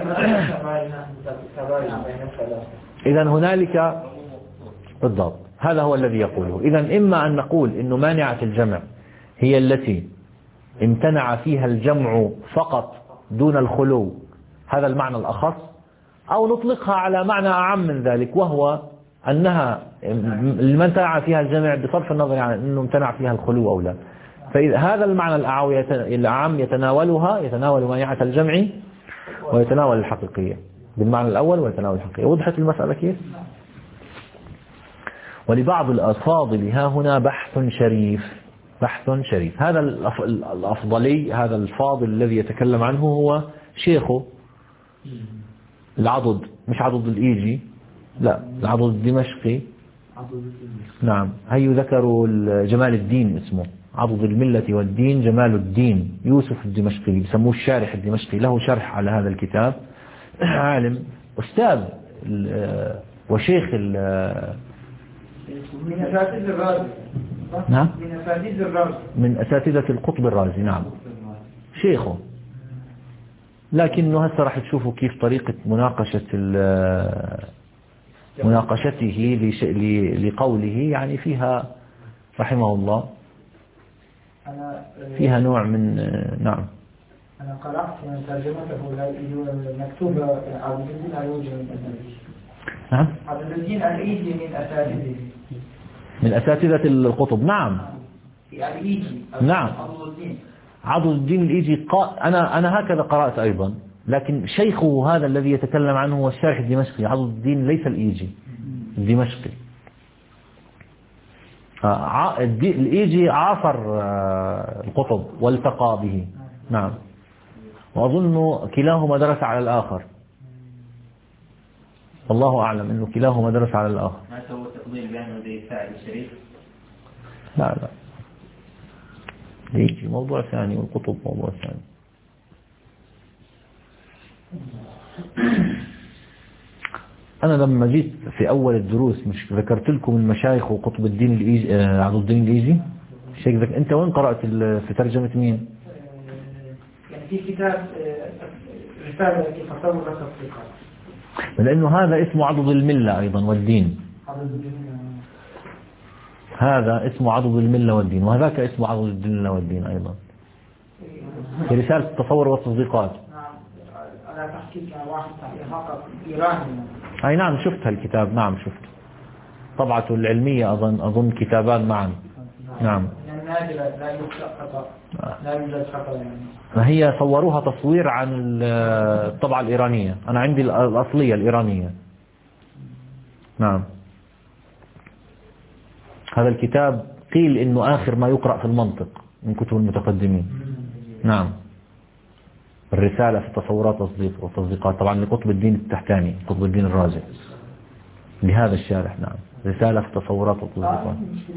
إذن هنالك بالضبط هذا هو الذي يقوله. إذن إما أن نقول إنه مانعة الجمع هي التي امتنع فيها الجمع فقط دون الخلو، هذا المعنى الأخص، أو نطلقها على معنى أعم من ذلك وهو أنها امتنع فيها الجمع بصرف النظر عن أنه امتنع فيها الخلو أو لا. فإذا هذا المعنى الأعم يتناولها يتناول مانعة الجمع ويتناول الحقيقية بالمعنى الأول ويتناول الحقيقية. وضحت المسألة كيف؟ ولبعض الأفاضل ها هنا بحث شريف بحث شريف. هذا الأفضلي هذا الفاضل الذي يتكلم عنه هو شيخه العضد، مش عضد الإيجي، لا العضد الدمشقي. نعم هي ذكروا جمال الدين اسمه عضد الملة والدين جمال الدين يوسف الدمشقي بيسموه الشارح الدمشقي، له شرح على هذا الكتاب. عالم أستاذ وشيخ
من أساتذة الرازي.
نعم
من أساتذة الرازي
من أساتذة القطب الرازي. نعم شيخه، لكنه هسه راح تشوفوا كيف طريقة مناقشة مناقشته لقوله يعني فيها رحمه الله فيها نوع من نعم.
أنا قرأت من ترجمته مكتوبة عبد الدين الإيجي من أساتذته.
نعم
عبد الدين الإيجي من أساتذته
من أساتذة القطب. نعم
الإيجي.
نعم عضد الدين الإيجي قا... أنا أنا هكذا قرأت أيضا، لكن شيخه هذا الذي يتكلم عنه هو الشارح الدمشقي. عضد الدين ليس الإيجي الدمشقي. ع... الإيجي عاصر القطب والتقى به. نعم وأظن كلاهما درس على الآخر، والله أعلم أنه كلاهما درس على الآخر.
ما سوى تفضيل بأنه زي سعد الشريف؟
لا لا يجي موضوع ثاني والقطب موضوع ثاني. أنا لما جيت في أول الدروس مش ذكرت لكم المشايخ وقطب الدين الإيجي عضد الدين الإيجي شيخ ذك... أنت وين قرأت في ترجمة مين؟
يعني في كتاب رسالة في تصور التصديقات،
لأنه هذا اسمه عضد الملة أيضا والدين، هذا اسمه عضد الملة والدين وهذاك اسمه عضد الملة والدين أيضا في رسالة التصور والتصديقات.
نعم على تحقيق واحد تحقيق إيراني.
أي نعم شفت هالكتاب. نعم شفت طبعته العلمية أظن أظن كتابان معا. نعم
لا يوجد خطأ لا يوجد خطأ يعني.
هي صوروها تصوير عن الطبعة الإيرانية، أنا عندي الأصلية الإيرانية. نعم هذا الكتاب قيل إنه آخر ما يقرأ في المنطق من كتب المتقدمين. نعم الرسالة في التصورات والتصديقات طبعا لقطب الدين التحتاني قطب الدين الرازي لهذا الشارح. نعم رسالة في التصورات والتصديقات.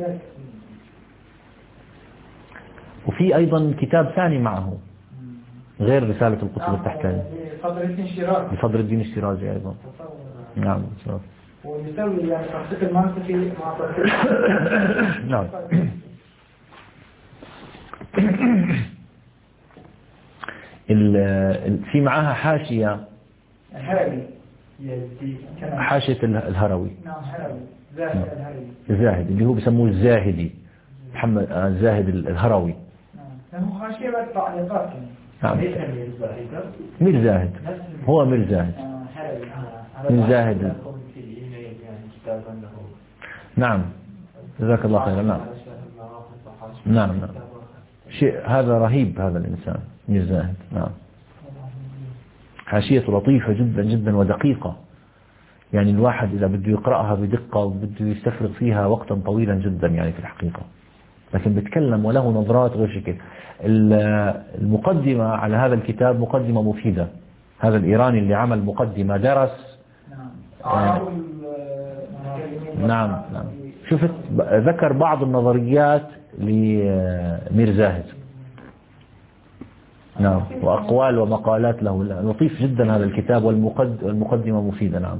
وفي أيضا كتاب ثاني معه غير رسالة القطب التحتاني لفضل الدين الشيرازي أيضا. نعم
ويسوي يعني تحقيق المنطقي مع تحقيق.
نعم في معاها حاشية
الهروي
حاشية الهروي.
نعم هروي زاهد الهروي
الزاهد اللي هو بيسموه الزاهدي محمد الزاهد الهروي.
له خاشية والتعليقات.
نعم. مير زاهد هو مير زاهد مير زاهد. نعم جزاك الله خيرا. نعم نعم نعم شيء هذا رهيب هذا الإنسان مير زاهد. نعم حاشية لطيفة جدا جدا ودقيقة، يعني الواحد إذا بده يقرأها بدقة وبده يستفرغ فيها وقتا طويلا جدا يعني في الحقيقة، لكن بتكلم وله نظرات غير شكل. المقدمة على هذا الكتاب مقدمة مفيدة. هذا الإيراني اللي عمل مقدمة درس. آه نعم نعم شفت ذكر بعض النظريات لمير زاهد. نعم وأقوال ومقالات له. لطيف جدا هذا الكتاب والمقدمة مفيدة. نعم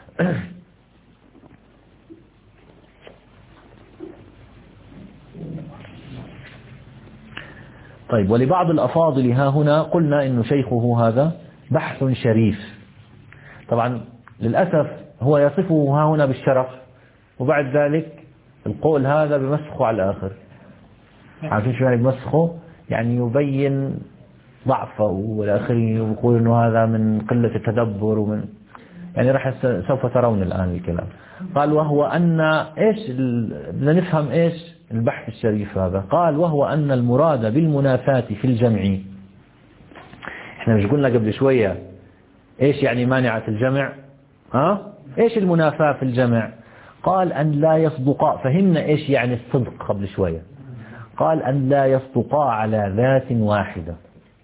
طيب ولبعض الأفاضل ها هنا قلنا إنه شيخه هذا بحث شريف. طبعا للأسف هو يصفه ها هنا بالشرف، وبعد ذلك القول هذا بمسخه على الآخر. عارفين شو يعني بمسخه؟ يعني يبين ضعفه والآخرين ويقول إنه هذا من قلة التدبر ومن يعني راح سوف ترون الآن الكلام. قال وهو أن إيش بدنا نفهم إيش البحث الشريف هذا. قال وهو أن المراد بالمنافاة في الجمع، احنا مش قلنا قبل شوية إيش يعني مانعة الجمع؟ ها؟ إيش المنافاة في الجمع؟ قال أن لا يصدقا. فهمنا إيش يعني الصدق قبل شوية. قال أن لا يصدقا على ذات واحدة،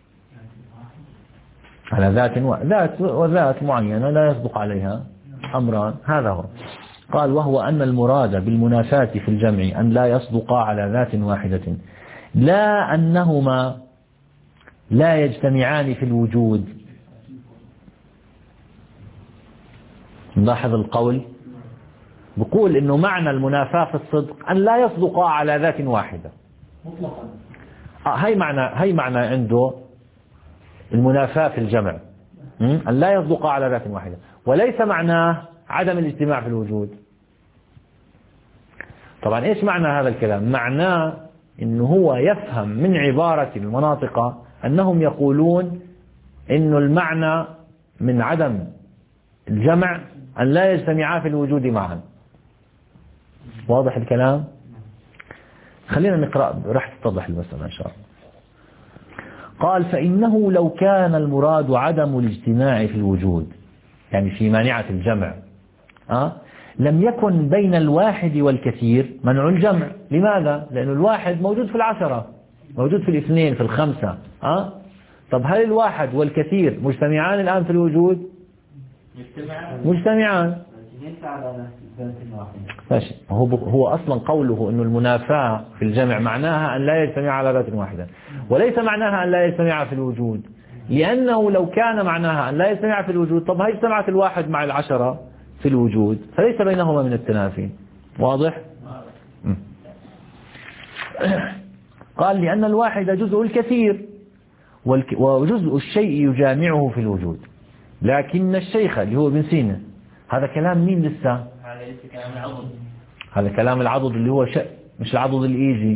على ذات و... ذات وذات معينة لا يصدق عليها أمران. هذا هو. قال وهو أن المراد بالمنافاة في الجمع أن لا يصدقا على ذات واحدة، لا أنهما لا يجتمعان في الوجود. نلاحظ القول بقول إنه معنى المنافاة في الصدق أن لا يصدقا على ذات واحدة
مطلقا.
آه هي معنى هي معنى عنده المنافاة في الجمع، أن لا يصدقا على ذات واحدة، وليس معناه عدم الاجتماع في الوجود. طبعا إيش معنى هذا الكلام؟ معناه إنه هو يفهم من عبارة المناطق أنهم يقولون إنه المعنى من عدم الجمع أن لا يجتمعا في الوجود معا. واضح الكلام؟ خلينا نقرأ راح تتضح المسألة إن شاء الله. قال فإنه لو كان المراد عدم الاجتماع في الوجود، يعني في مانعة الجمع، أه؟ لم يكن بين الواحد والكثير منع الجمع. لماذا؟ لأن الواحد موجود في العشرة، موجود في الاثنين في الخمسة. أه؟ طب هل الواحد والكثير مجتمعان الآن في الوجود؟ مجتمعان. ماشي. هو هو أصلا قوله إنه المنافاة في الجمع معناها أن لا يجتمع على ذات واحدة، وليس معناها أن لا يجتمع في الوجود، لأنه لو كان معناها أن لا يجتمع في الوجود طب هي اجتمعت الواحد مع العشرة في الوجود، فليس بينهما من التنافي. واضح؟ قال لأن الواحد جزء الكثير وجزء الشيء يجامعه في الوجود، لكن الشيخ اللي هو ابن سينا هذا كلام مين لسه؟
هذا كلام العضد.
هذا كلام العضد اللي هو شيء مش العضد الإيجي.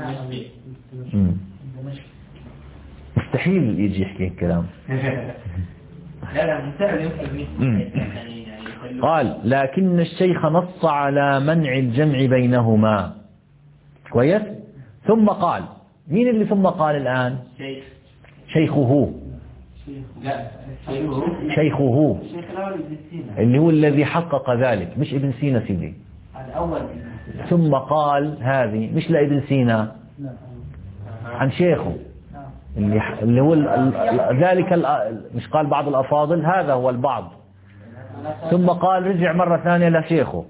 مستحيل الإيجي يحكي الكلام.
لا لا مستحيل يمكن.
قال لكن الشيخ نص على منع الجمع بينهما. كويس؟ ثم قال مين اللي ثم قال الآن؟
شيخ.
شيخه.
لا
شيخه اللي هو الذي حقق ذلك، مش ابن سينا سيدي.
الأول.
ثم قال هذه مش لابن سينا، عن شيخه اللي اللي هو ذلك مش قال بعض الأفاضل، هذا هو البعض. ثم قال رجع مرة ثانية لشيخه.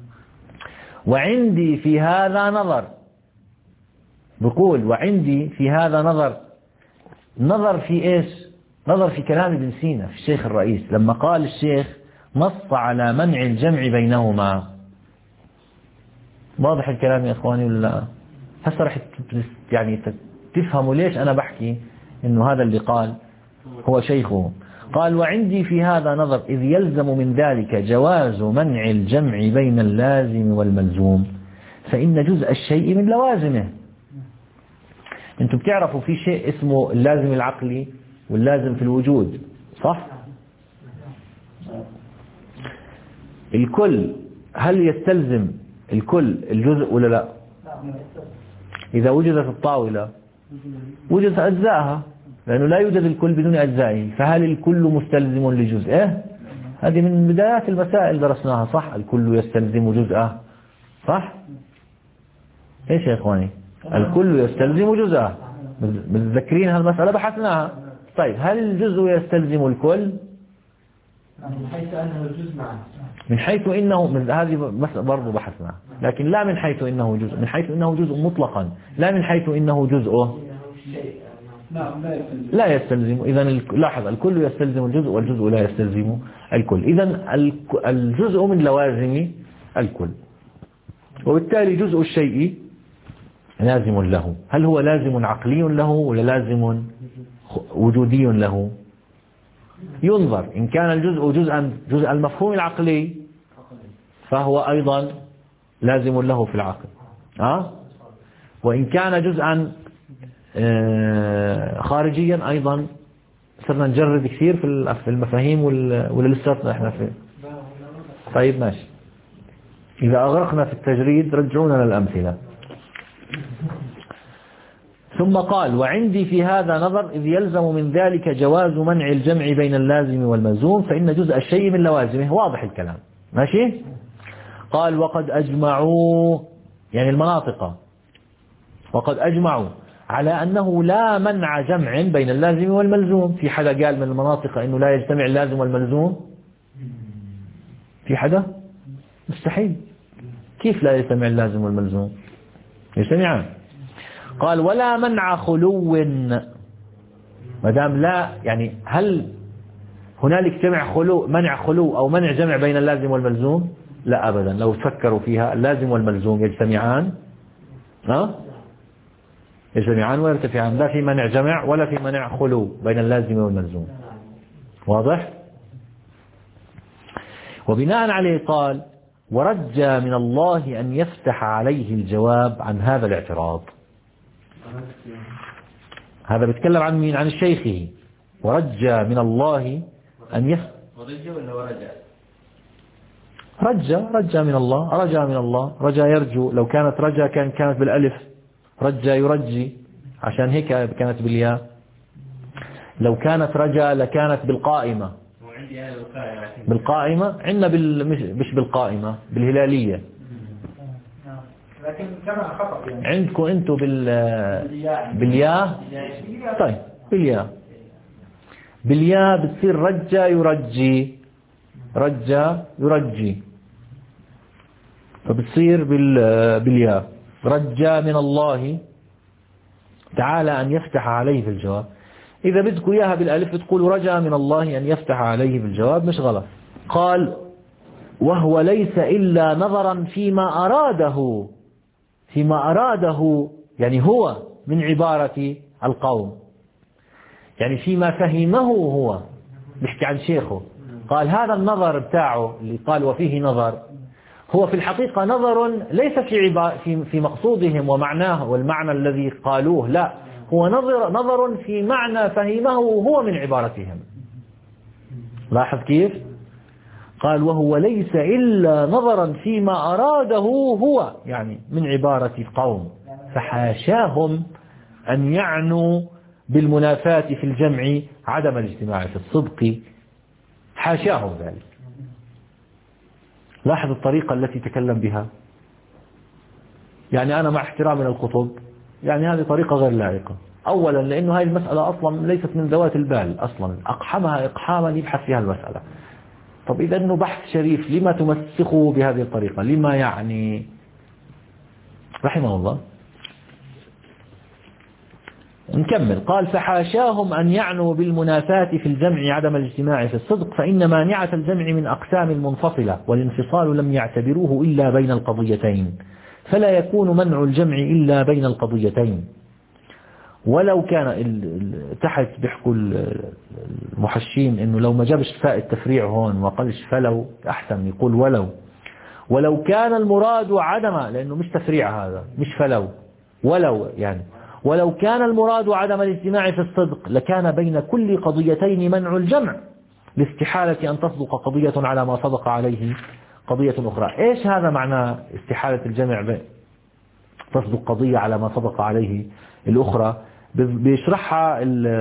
وعندي في هذا نظر، بقول وعندي في هذا نظر. نظر في إيش؟ نظر في كلام ابن سينا في الشيخ الرئيس لما قال الشيخ نص على منع الجمع بينهما. واضح الكلام يا إخواني ولا لا؟ هسه رح يعني تفهموا ليش أنا بحكي إنه هذا اللي قال هو شيخه. قال وعندي في هذا نظر، إذ يلزم من ذلك جواز منع الجمع بين اللازم والملزوم، فإن جزء الشيء من لوازمه. انتم بتعرفوا في شيء اسمه اللازم العقلي واللازم في الوجود، صح؟ الكل هل يستلزم الكل الجزء ولا لا؟ إذا وجدت الطاولة وجدت أجزائها، لأنه لا يوجد الكل بدون أجزائه، فهل الكل مستلزم لجزئه؟ هذه من بدايات المسائل درسناها، صح؟ الكل يستلزم جزءه، صح؟ ايش يا إخواني؟ الكل يستلزم جزءه، متذكرين هالمسألة بحثناها. طيب هل الجزء يستلزم الكل؟
من حيث أنه جزء معه،
من حيث إنه من هذه برضو بحثنا، لكن لا من حيث إنه جزء، من حيث إنه جزء مطلقا، لا من حيث إنه جزءه لا يستلزم. إذا لاحظ الكل يستلزم الجزء والجزء لا يستلزم الكل. إذا الجزء من لوازم الكل، وبالتالي جزء الشيء لازم له. هل هو لازم عقلي له ولا لازم وجودي له؟ ينظر. إن كان الجزء جزءا جزء المفهوم العقلي فهو أيضا لازم له في العقل، أه؟ وإن كان جزءا خارجيا أيضا صرنا نجرب كثير في المفاهيم ولا لساتنا احنا في. طيب ماشي، إذا أغرقنا في التجريد رجعونا للأمثلة. ثم قال: وعندي في هذا نظر، إذ يلزم من ذلك جواز منع الجمع بين اللازم والملزوم، فإن جزء الشيء من لوازمه. واضح الكلام، ماشي. قال: وقد أجمعوا، يعني المناطق، وقد أجمعوا على أنه لا منع جمع بين اللازم والملزوم. في حدا قال من المناطق أنه لا يجتمع اللازم والملزوم؟ في حدا؟ مستحيل. كيف لا يجتمع اللازم والملزوم؟ يجتمعان. قال: ولا منع خلو، ما دام لا، يعني هل هنالك جمع خلو، منع خلو أو منع جمع بين اللازم والملزوم؟ لا أبدا. لو تفكروا فيها اللازم والملزوم يجتمعان، ها؟ يجتمعان ويرتفعان، لا في منع جمع ولا في منع خلو بين اللازم والملزوم. واضح؟ وبناء عليه قال: ورجى من الله أن يفتح عليه الجواب عن هذا الاعتراض. هذا بيتكلم عن مين؟ عن شيخه. ورجى من الله أن يفتح.
ورجى ولا ورجى؟
رجى، رجى من الله، رجى من الله، رجى يرجو. لو كانت رجى كان كانت بالألف، رجى يرجي، عشان هيك كانت بالياء. لو كانت رجى لكانت بالقائمة. بالقائمة عندنا بال... مش بالقائمة، بالهلالية.
لكن كما خطأ يعني.
عندكم انتم بال بالياء. طيب بالياء، بالياء بتصير رجى يرجي، رجى يرجي، فبتصير بال بالياء رجى من الله تعالى أن يفتح عليه في الجواب. إذا بدكم إياها بالألف بتقولوا رجى من الله أن يفتح عليه في الجواب، مش غلط. قال: وهو ليس إلا نظرا فيما أراده، فيما أراده يعني هو من عبارة القوم، يعني فيما فهمه هو، بيحكي عن شيخه. قال هذا النظر بتاعه اللي قال وفيه نظر، هو في الحقيقة نظر ليس في عبارة في في مقصودهم ومعناه والمعنى الذي قالوه، لا، هو نظر نظر في معنى فهمه هو من عبارتهم. لاحظ كيف؟ قال: وهو ليس إلا نظرا فيما أراده هو، يعني من عبارة القوم، فحاشاهم أن يعنوا بالمنافاة في الجمع عدم الاجتماع في الصدق، حاشاهم ذلك. لاحظ الطريقة التي تكلم بها. يعني أنا مع احترامي للخطب، يعني هذه طريقة غير لائقة. أولا لأنه هذه المسألة أصلا ليست من ذوات البال، أصلا أقحمها إقحاما يبحث فيها المسألة. طب إذا أنه بحث شريف لما تمسخه بهذه الطريقة؟ لما يعني رحمه الله. نكمل. قال: فحاشاهم أن يعنوا بالمنافاة في الجمع عدم الاجتماع في الصدق، فإن مانعة الجمع من أقسام المنفصلة، والانفصال لم يعتبروه إلا بين القضيتين، فلا يكون منع الجمع إلا بين القضيتين. ولو كان تحت بيحكوا المحشين إنه لو ما جابش فاء التفريع هون ما قالش فلو أحسن، يقول ولو. ولو كان المراد عدم، لأنه مش تفريع، هذا مش فلو، ولو يعني ولو كان المراد عدم الاجتماع في الصدق لكان بين كل قضيتين منع الجمع لاستحالة أن تصدق قضية على ما صدق عليه قضية أخرى. إيش هذا معنى استحالة الجمع بين تصدق قضية على ما صدق عليه الأخرى؟ بيشرحها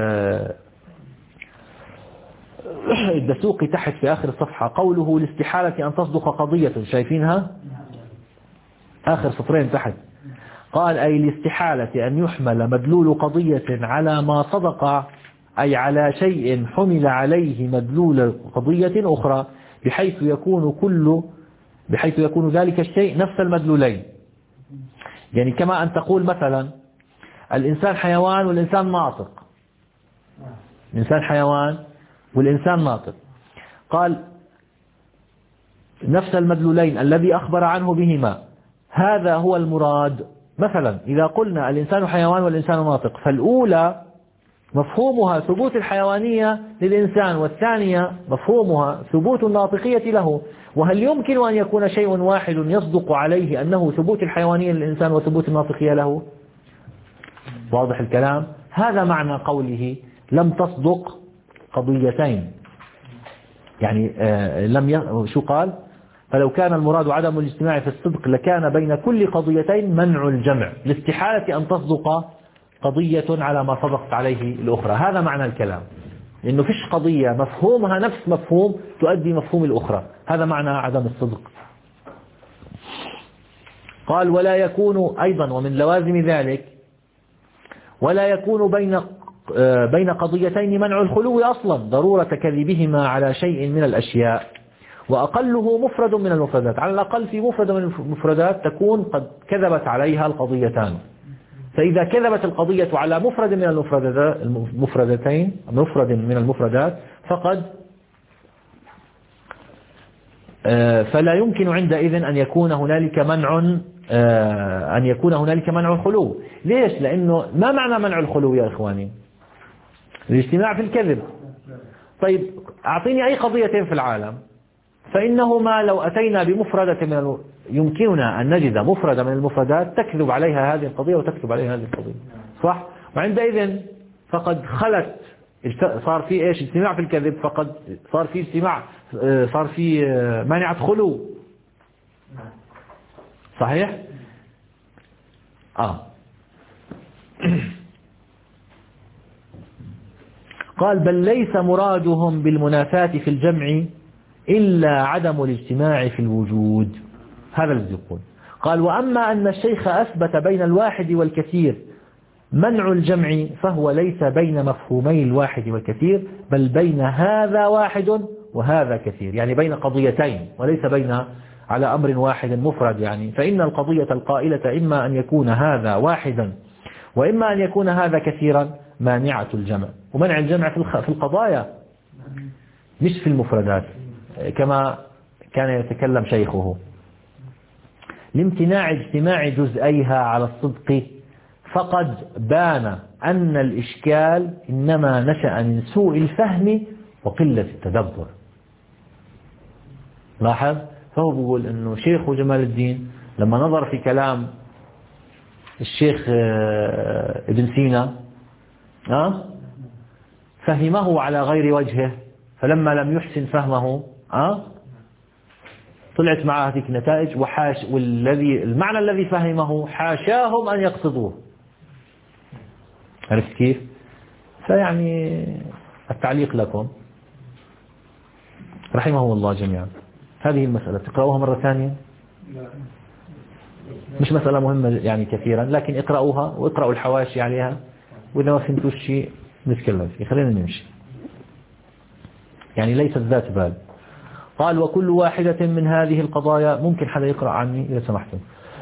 الدسوقي تحت في آخر الصفحة، قوله لاستحالة أن تصدق قضية، شايفينها آخر سطرين تحت، قال أي لاستحالة أن يحمل مدلول قضية على ما صدق، أي على شيء حمل عليه مدلول قضية أخرى، بحيث يكون كل بحيث يكون ذلك الشيء نفس المدلولين. يعني كما أن تقول مثلا الإنسان حيوان والإنسان ناطق، الإنسان حيوان والإنسان ناطق، قال نفس المدلولين الذي أخبر عنه بهما، هذا هو المراد. مثلا إذا قلنا الإنسان حيوان والإنسان ناطق، فالأولى مفهومها ثبوت الحيوانية للإنسان، والثانية مفهومها ثبوت الناطقية له. وهل يمكن أن يكون شيء واحد يصدق عليه أنه ثبوت الحيوانية للإنسان وثبوت الناطقية له؟ واضح الكلام؟ هذا معنى قوله لم تصدق قضيتين. يعني آه لم ي... شو قال؟ فلو كان المراد عدم الاجتماع في الصدق لكان بين كل قضيتين منع الجمع لاستحالة أن تصدق قضية على ما صدقت عليه الأخرى. هذا معنى الكلام، إنه فيش قضية مفهومها نفس مفهوم تؤدي مفهوم الأخرى، هذا معنى عدم الصدق. قال ولا يكون أيضا ومن لوازم ذلك ولا يكون بين بين قضيتين منع الخلو أصلا ضرورة كذبهما على شيء من الأشياء، وأقله مفرد من المفردات، على الأقل في مفرد من المفردات تكون قد كذبت عليها القضيتان. فإذا كذبت القضية على مفرد من المفردتين مفرد من المفردات فقد فلا يمكن عندئذ أن يكون هنالك منع أن يكون هنالك منع الخلو. ليش؟ لأنه ما معنى منع الخلو يا إخواني؟ الاجتماع في الكذب. طيب أعطيني أي قضيتين في العالم، فإنهما لو أتينا بمفردة من ال... يمكننا أن نجد مفردة من المفردات تكذب عليها هذه القضية وتكذب عليها هذه القضية، صح؟ وعندئذ فقد خلت، صار في إيش؟ اجتماع في الكذب، فقد صار في اجتماع، صار في مانعة خلو، صحيح؟ آه قال بل ليس مرادهم بالمنافاة في الجمع إلا عدم الاجتماع في الوجود، هذا الذي يقول. قال وأما أن الشيخ أثبت بين الواحد والكثير منع الجمع فهو ليس بين مفهومي الواحد والكثير، بل بين هذا واحد وهذا كثير، يعني بين قضيتين وليس بين على أمر واحد مفرد. يعني فإن القضية القائلة إما أن يكون هذا واحدا وإما أن يكون هذا كثيرا مانعة الجمع، ومنع الجمع في القضايا مش في المفردات كما كان يتكلم شيخه. لامتناع اجتماع جزئيها على الصدق فقد بان أن الإشكال إنما نشأ من سوء الفهم وقلة التدبر. لاحظ، فهو بيقول أنه شيخ جمال الدين لما نظر في كلام الشيخ ابن سينا أه؟ فهمه على غير وجهه، فلما لم يحسن فهمه أه؟ طلعت معه هذه النتائج، وحاش والذي المعنى الذي فهمه حاشاهم أن يقصدوه. عرفت كيف؟ فيعني التعليق لكم رحمه الله جميعا. هذه المسألة تقرأوها مرة ثانية، مش مسألة مهمة يعني كثيرا، لكن اقرأوها واقرأوا الحواشي عليها، وإذا ما فهمتوش شيء نتكلم فيه، خلينا نمشي، يعني ليست ذات بال. قال وكل واحدة من هذه القضايا، ممكن حدا يقرأ عني إذا سمحتم؟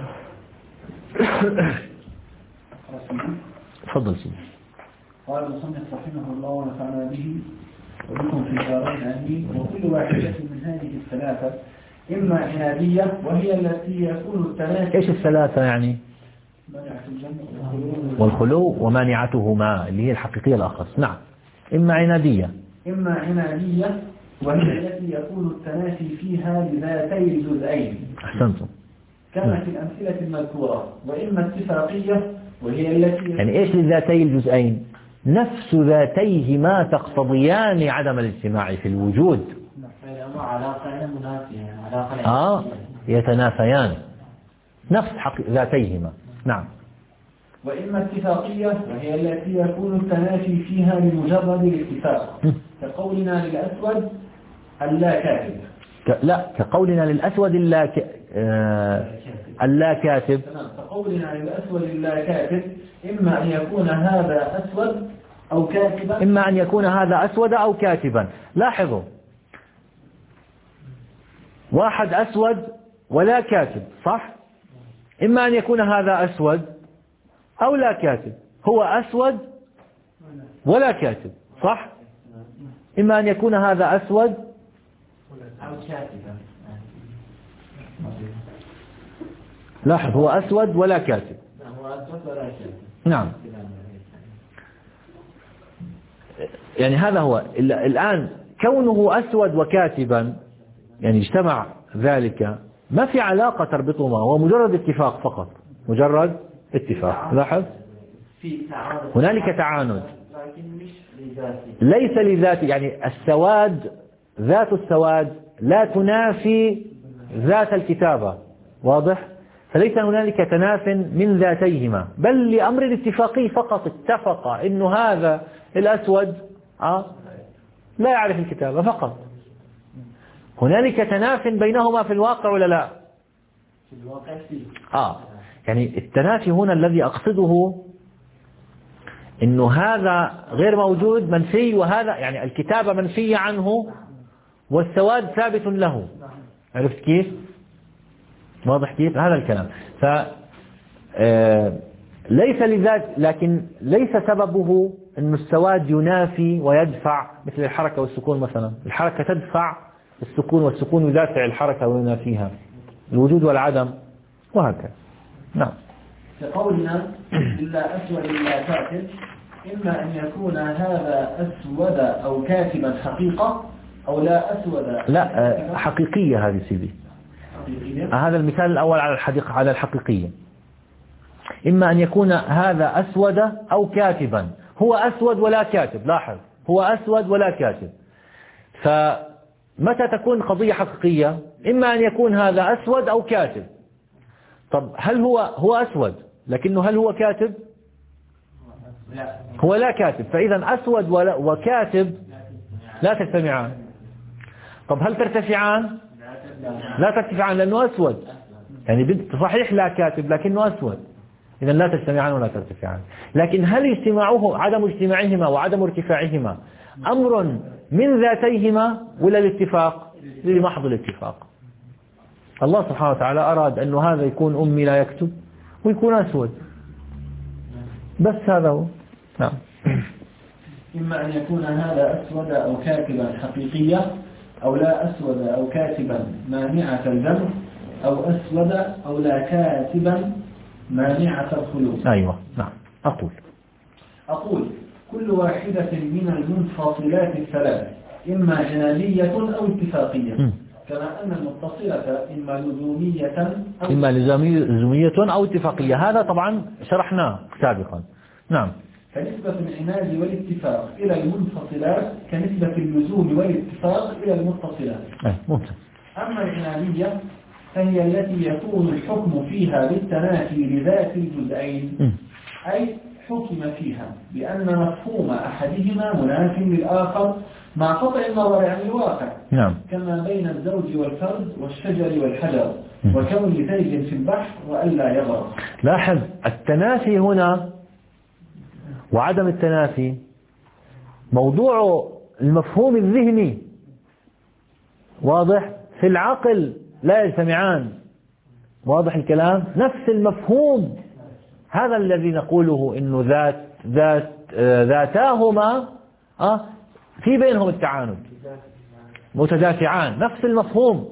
تفضل سيدي.
قال المصنف رحمه الله ونفعنا به وبكم في الدارين آمين. وكل واحدة من هذه الثلاثة إما عنادية وهي التي يكون الثلاثة.
إيش الثلاثة يعني؟
مانعة الجمع
والخلو ومانعتهما اللي هي الحقيقية الأخص. نعم، إما عنادية
إما عنادية وهي التي يكون التنافي فيها لذاتي الجزئين.
أحسنتم.
كما في الأمثلة المذكورة. وإما اتفاقية وهي التي
يعني إيش لذاتي الجزئين؟ نفس ذاتيهما تقتضيان عدم الاجتماع في الوجود.
علاقة منافية، علاقة
آه يتنافيان نفس حق ذاتيهما. نعم.
وإما اتفاقية وهي التي يكون التنافي فيها لمجرد الاتفاق، كقولنا للأسود اللا كاتب.
ك... لا كقولنا للأسود اللا ك... آه... اللا كاتب.
كقولنا للأسود اللا كاتب، إما أن يكون هذا أسود أو كاتبا.
إما أن يكون هذا أسود أو كاتبا. لاحظوا، واحد أسود ولا كاتب، صح؟ إما أن يكون هذا أسود أو لا كاتب. هو أسود ولا كاتب، صح؟ إما أن يكون هذا أسود
أو كاتبا.
لاحظ، هو أسود ولا كاتب.
هو أسود ولا كاتب.
نعم. يعني هذا هو الآن كونه أسود وكاتبا، يعني اجتمع ذلك، ما في علاقة تربطهما، هو مجرد اتفاق فقط، مجرد اتفاق. لاحظ هنالك تعاند ليس لذاته، يعني السواد، ذات السواد لا تنافي ذات الكتابة، واضح؟ فليس هنالك تناف من ذاتيهما، بل لأمر الاتفاقي فقط اتفق إنه هذا الأسود آه لا يعرف الكتابة فقط. هنالك تناف بينهما في الواقع ولا لا؟
في الواقع فيه.
آه يعني التنافي هنا الذي أقصده إنه هذا غير موجود منفي، وهذا يعني الكتابة منفية عنه والسواد ثابت له. عرفت كيف؟ واضح كيف؟ هذا الكلام. ف ليس لذات، لكن ليس سببه أن السواد ينافي ويدفع، مثل الحركة والسكون مثلا. الحركة تدفع السكون والسكون يدافع الحركة وينافيها، الوجود والعدم وهكذا. نعم.
كقولنا إلا أسود إلا كاتب، إما أن يكون هذا أسود أو كاتبا حقيقة، أو لا أسود.
لا حقيقية هذه سيدي. حقيقية. هذا المثال الأول على الحقيقة، على الحقيقية. إما أن يكون هذا أسود أو كاتبا. هو أسود ولا كاتب، لاحظ، هو أسود ولا كاتب. فمتى تكون قضية حقيقية؟ إما أن يكون هذا أسود أو كاتب. طب هل هو هو أسود لكنه هل هو كاتب؟
لا.
هو لا كاتب. فإذا أسود وكاتب لا تجتمعان. طب هل ترتفعان؟ لا ترتفعان لأنه أسود، يعني صحيح لا كاتب لكنه أسود، إذا لا تجتمعان ولا ترتفعان. لكن هل اجتماعه، عدم اجتماعهما وعدم ارتفاعهما أمر من ذاتيهما ولا الاتفاق؟ لمحض الاتفاق. الله سبحانه وتعالى أراد أنه هذا يكون أمي لا يكتب ويكون أسود، بس هذا هو. نعم.
إما أن يكون هذا أسود أو كاتبا حقيقية، أو لا أسود أو كاتبا مانعة الجمع، أو أسود أو لا كاتبا مانعة الخلود.
أيوة. نعم. أقول
أقول كل واحدة من المنفصلات الثلاث إما جنابية أو اتفاقية، م. كما أن المتصلة إما لزومية أو
إما لزومية أو اتفاقية. هذا طبعا شرحناه سابقا. نعم.
فنسبة العناد والاتفاق إلى المنفصلات كنسبة اللزوم والاتفاق إلى المتصلات.
أي ممتاز.
أما العنادية فهي التي يكون الحكم فيها بالتنافي لذات الجزئين، م. أي حكم فيها بأن مفهوم أحدهما مناف للآخر مع قطع النظر عن الواقع.
نعم.
كما بين الزوج والفرد والشجر والحجر، م. وكون ثلج في البحر وألا يغرق.
لاحظ التنافي هنا وعدم التنافي موضوع المفهوم الذهني، واضح؟ في العقل لا يجتمعان، واضح الكلام؟ نفس المفهوم هذا الذي نقوله إنه ذات ذات ذاتاهما آه في بينهم التعاند، متدافعان، نفس المفهوم،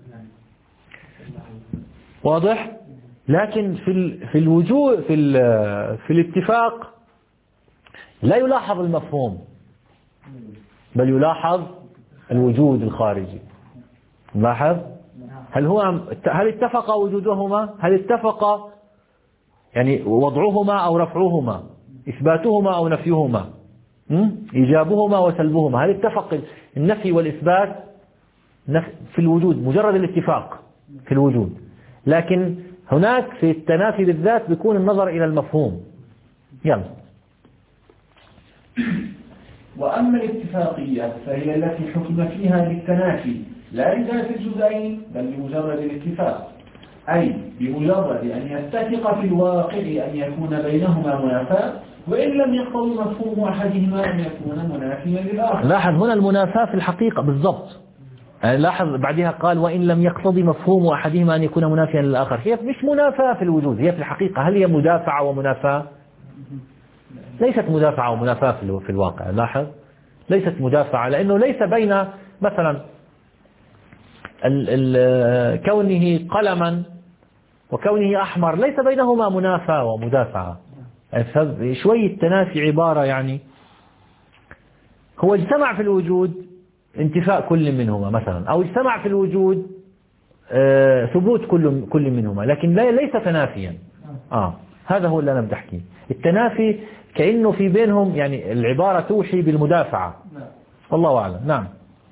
واضح؟ لكن في في الوجود في في الاتفاق لا يلاحظ المفهوم، بل يلاحظ الوجود الخارجي. لاحظ، هل هو هل اتفق وجودهما؟ هل اتفق يعني وضعهما أو رفعهما، إثباتهما أو نفيهما، إيجابهما وسلبهما، هل اتفق النفي والإثبات في الوجود مجرد الاتفاق في الوجود، لكن هناك في التنافي بالذات بيكون النظر إلى المفهوم. يلا.
وأما الاتفاقية فهي التي حكم فيها بالتنافي لا لذات الجزئين بل بمجرد الاتفاق، أي بمجرد أن يتفق في الواقع أن يكون بينهما منافاة، وإن لم يقتضي مفهوم أحدهما أن يكون منافيا للآخر.
لاحظ هنا المنافاة في الحقيقة بالضبط، يعني لاحظ بعدها قال وإن لم يقتضي مفهوم أحدهما أن يكون منافيا للآخر. هي مش منافاة في الوجود، هي في الحقيقة هل هي مدافعة ومنافاة؟ ليست مدافعة ومنافاة في الواقع. لاحظ ليست مدافعة، لأنه ليس بين مثلا ال ال كونه قلما وكونه أحمر ليس بينهما منافاة ومدافعة. شوية تنافي عبارة يعني هو اجتمع في الوجود انتفاء كل منهما مثلا، أو اجتمع في الوجود آه ثبوت كل كل منهما، لكن ليس تنافيا. آه هذا هو اللي أنا بدي أحكيه. التنافي كأنه في بينهم يعني العبارة توحي بالمدافعة. والله أعلم. نعم.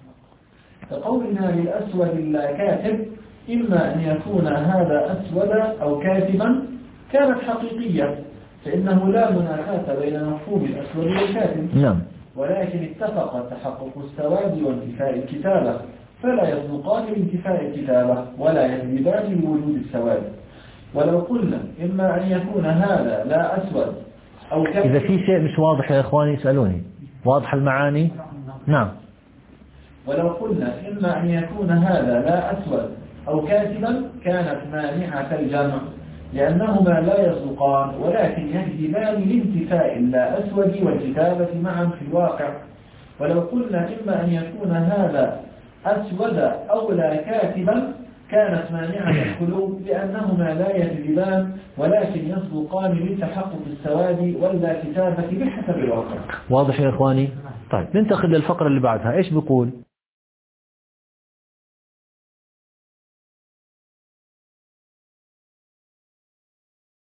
فقولنا للأسود لا كاتب إما أن يكون هذا أسود أو كاتبا كانت حقيقية، فإنه لا منافاة بين مفهوم الأسود والكاتب.
نعم.
ولكن اتفق تحقق السواد وانتفاء الكتابة، فلا يصدقان لانتفاء الكتابة ولا يجذبان لوجود السواد. ولو قلنا إما أن يكون هذا لا أسود أو كاتب.
إذا في شيء مش واضح يا إخواني اسألوني. واضح المعاني؟ نعم.
ولو قلنا إما أن يكون هذا لا أسود أو كاتبا كانت مانعة الجمع، لأنهما لا يصدقان ولكن يجذبان لانتفاء اللا أسود والكتابة معا في الواقع. ولو قلنا إما أن يكون هذا أسود أو لا كاتبا كانت مانعة الخلو، لأنهما لا يجذبان ولكن يصدقان لتحقق السواد واللا كتابة بحسب الواقع.
واضح يا إخواني؟ طيب ننتقل للفقرة اللي بعدها. إيش بيقول؟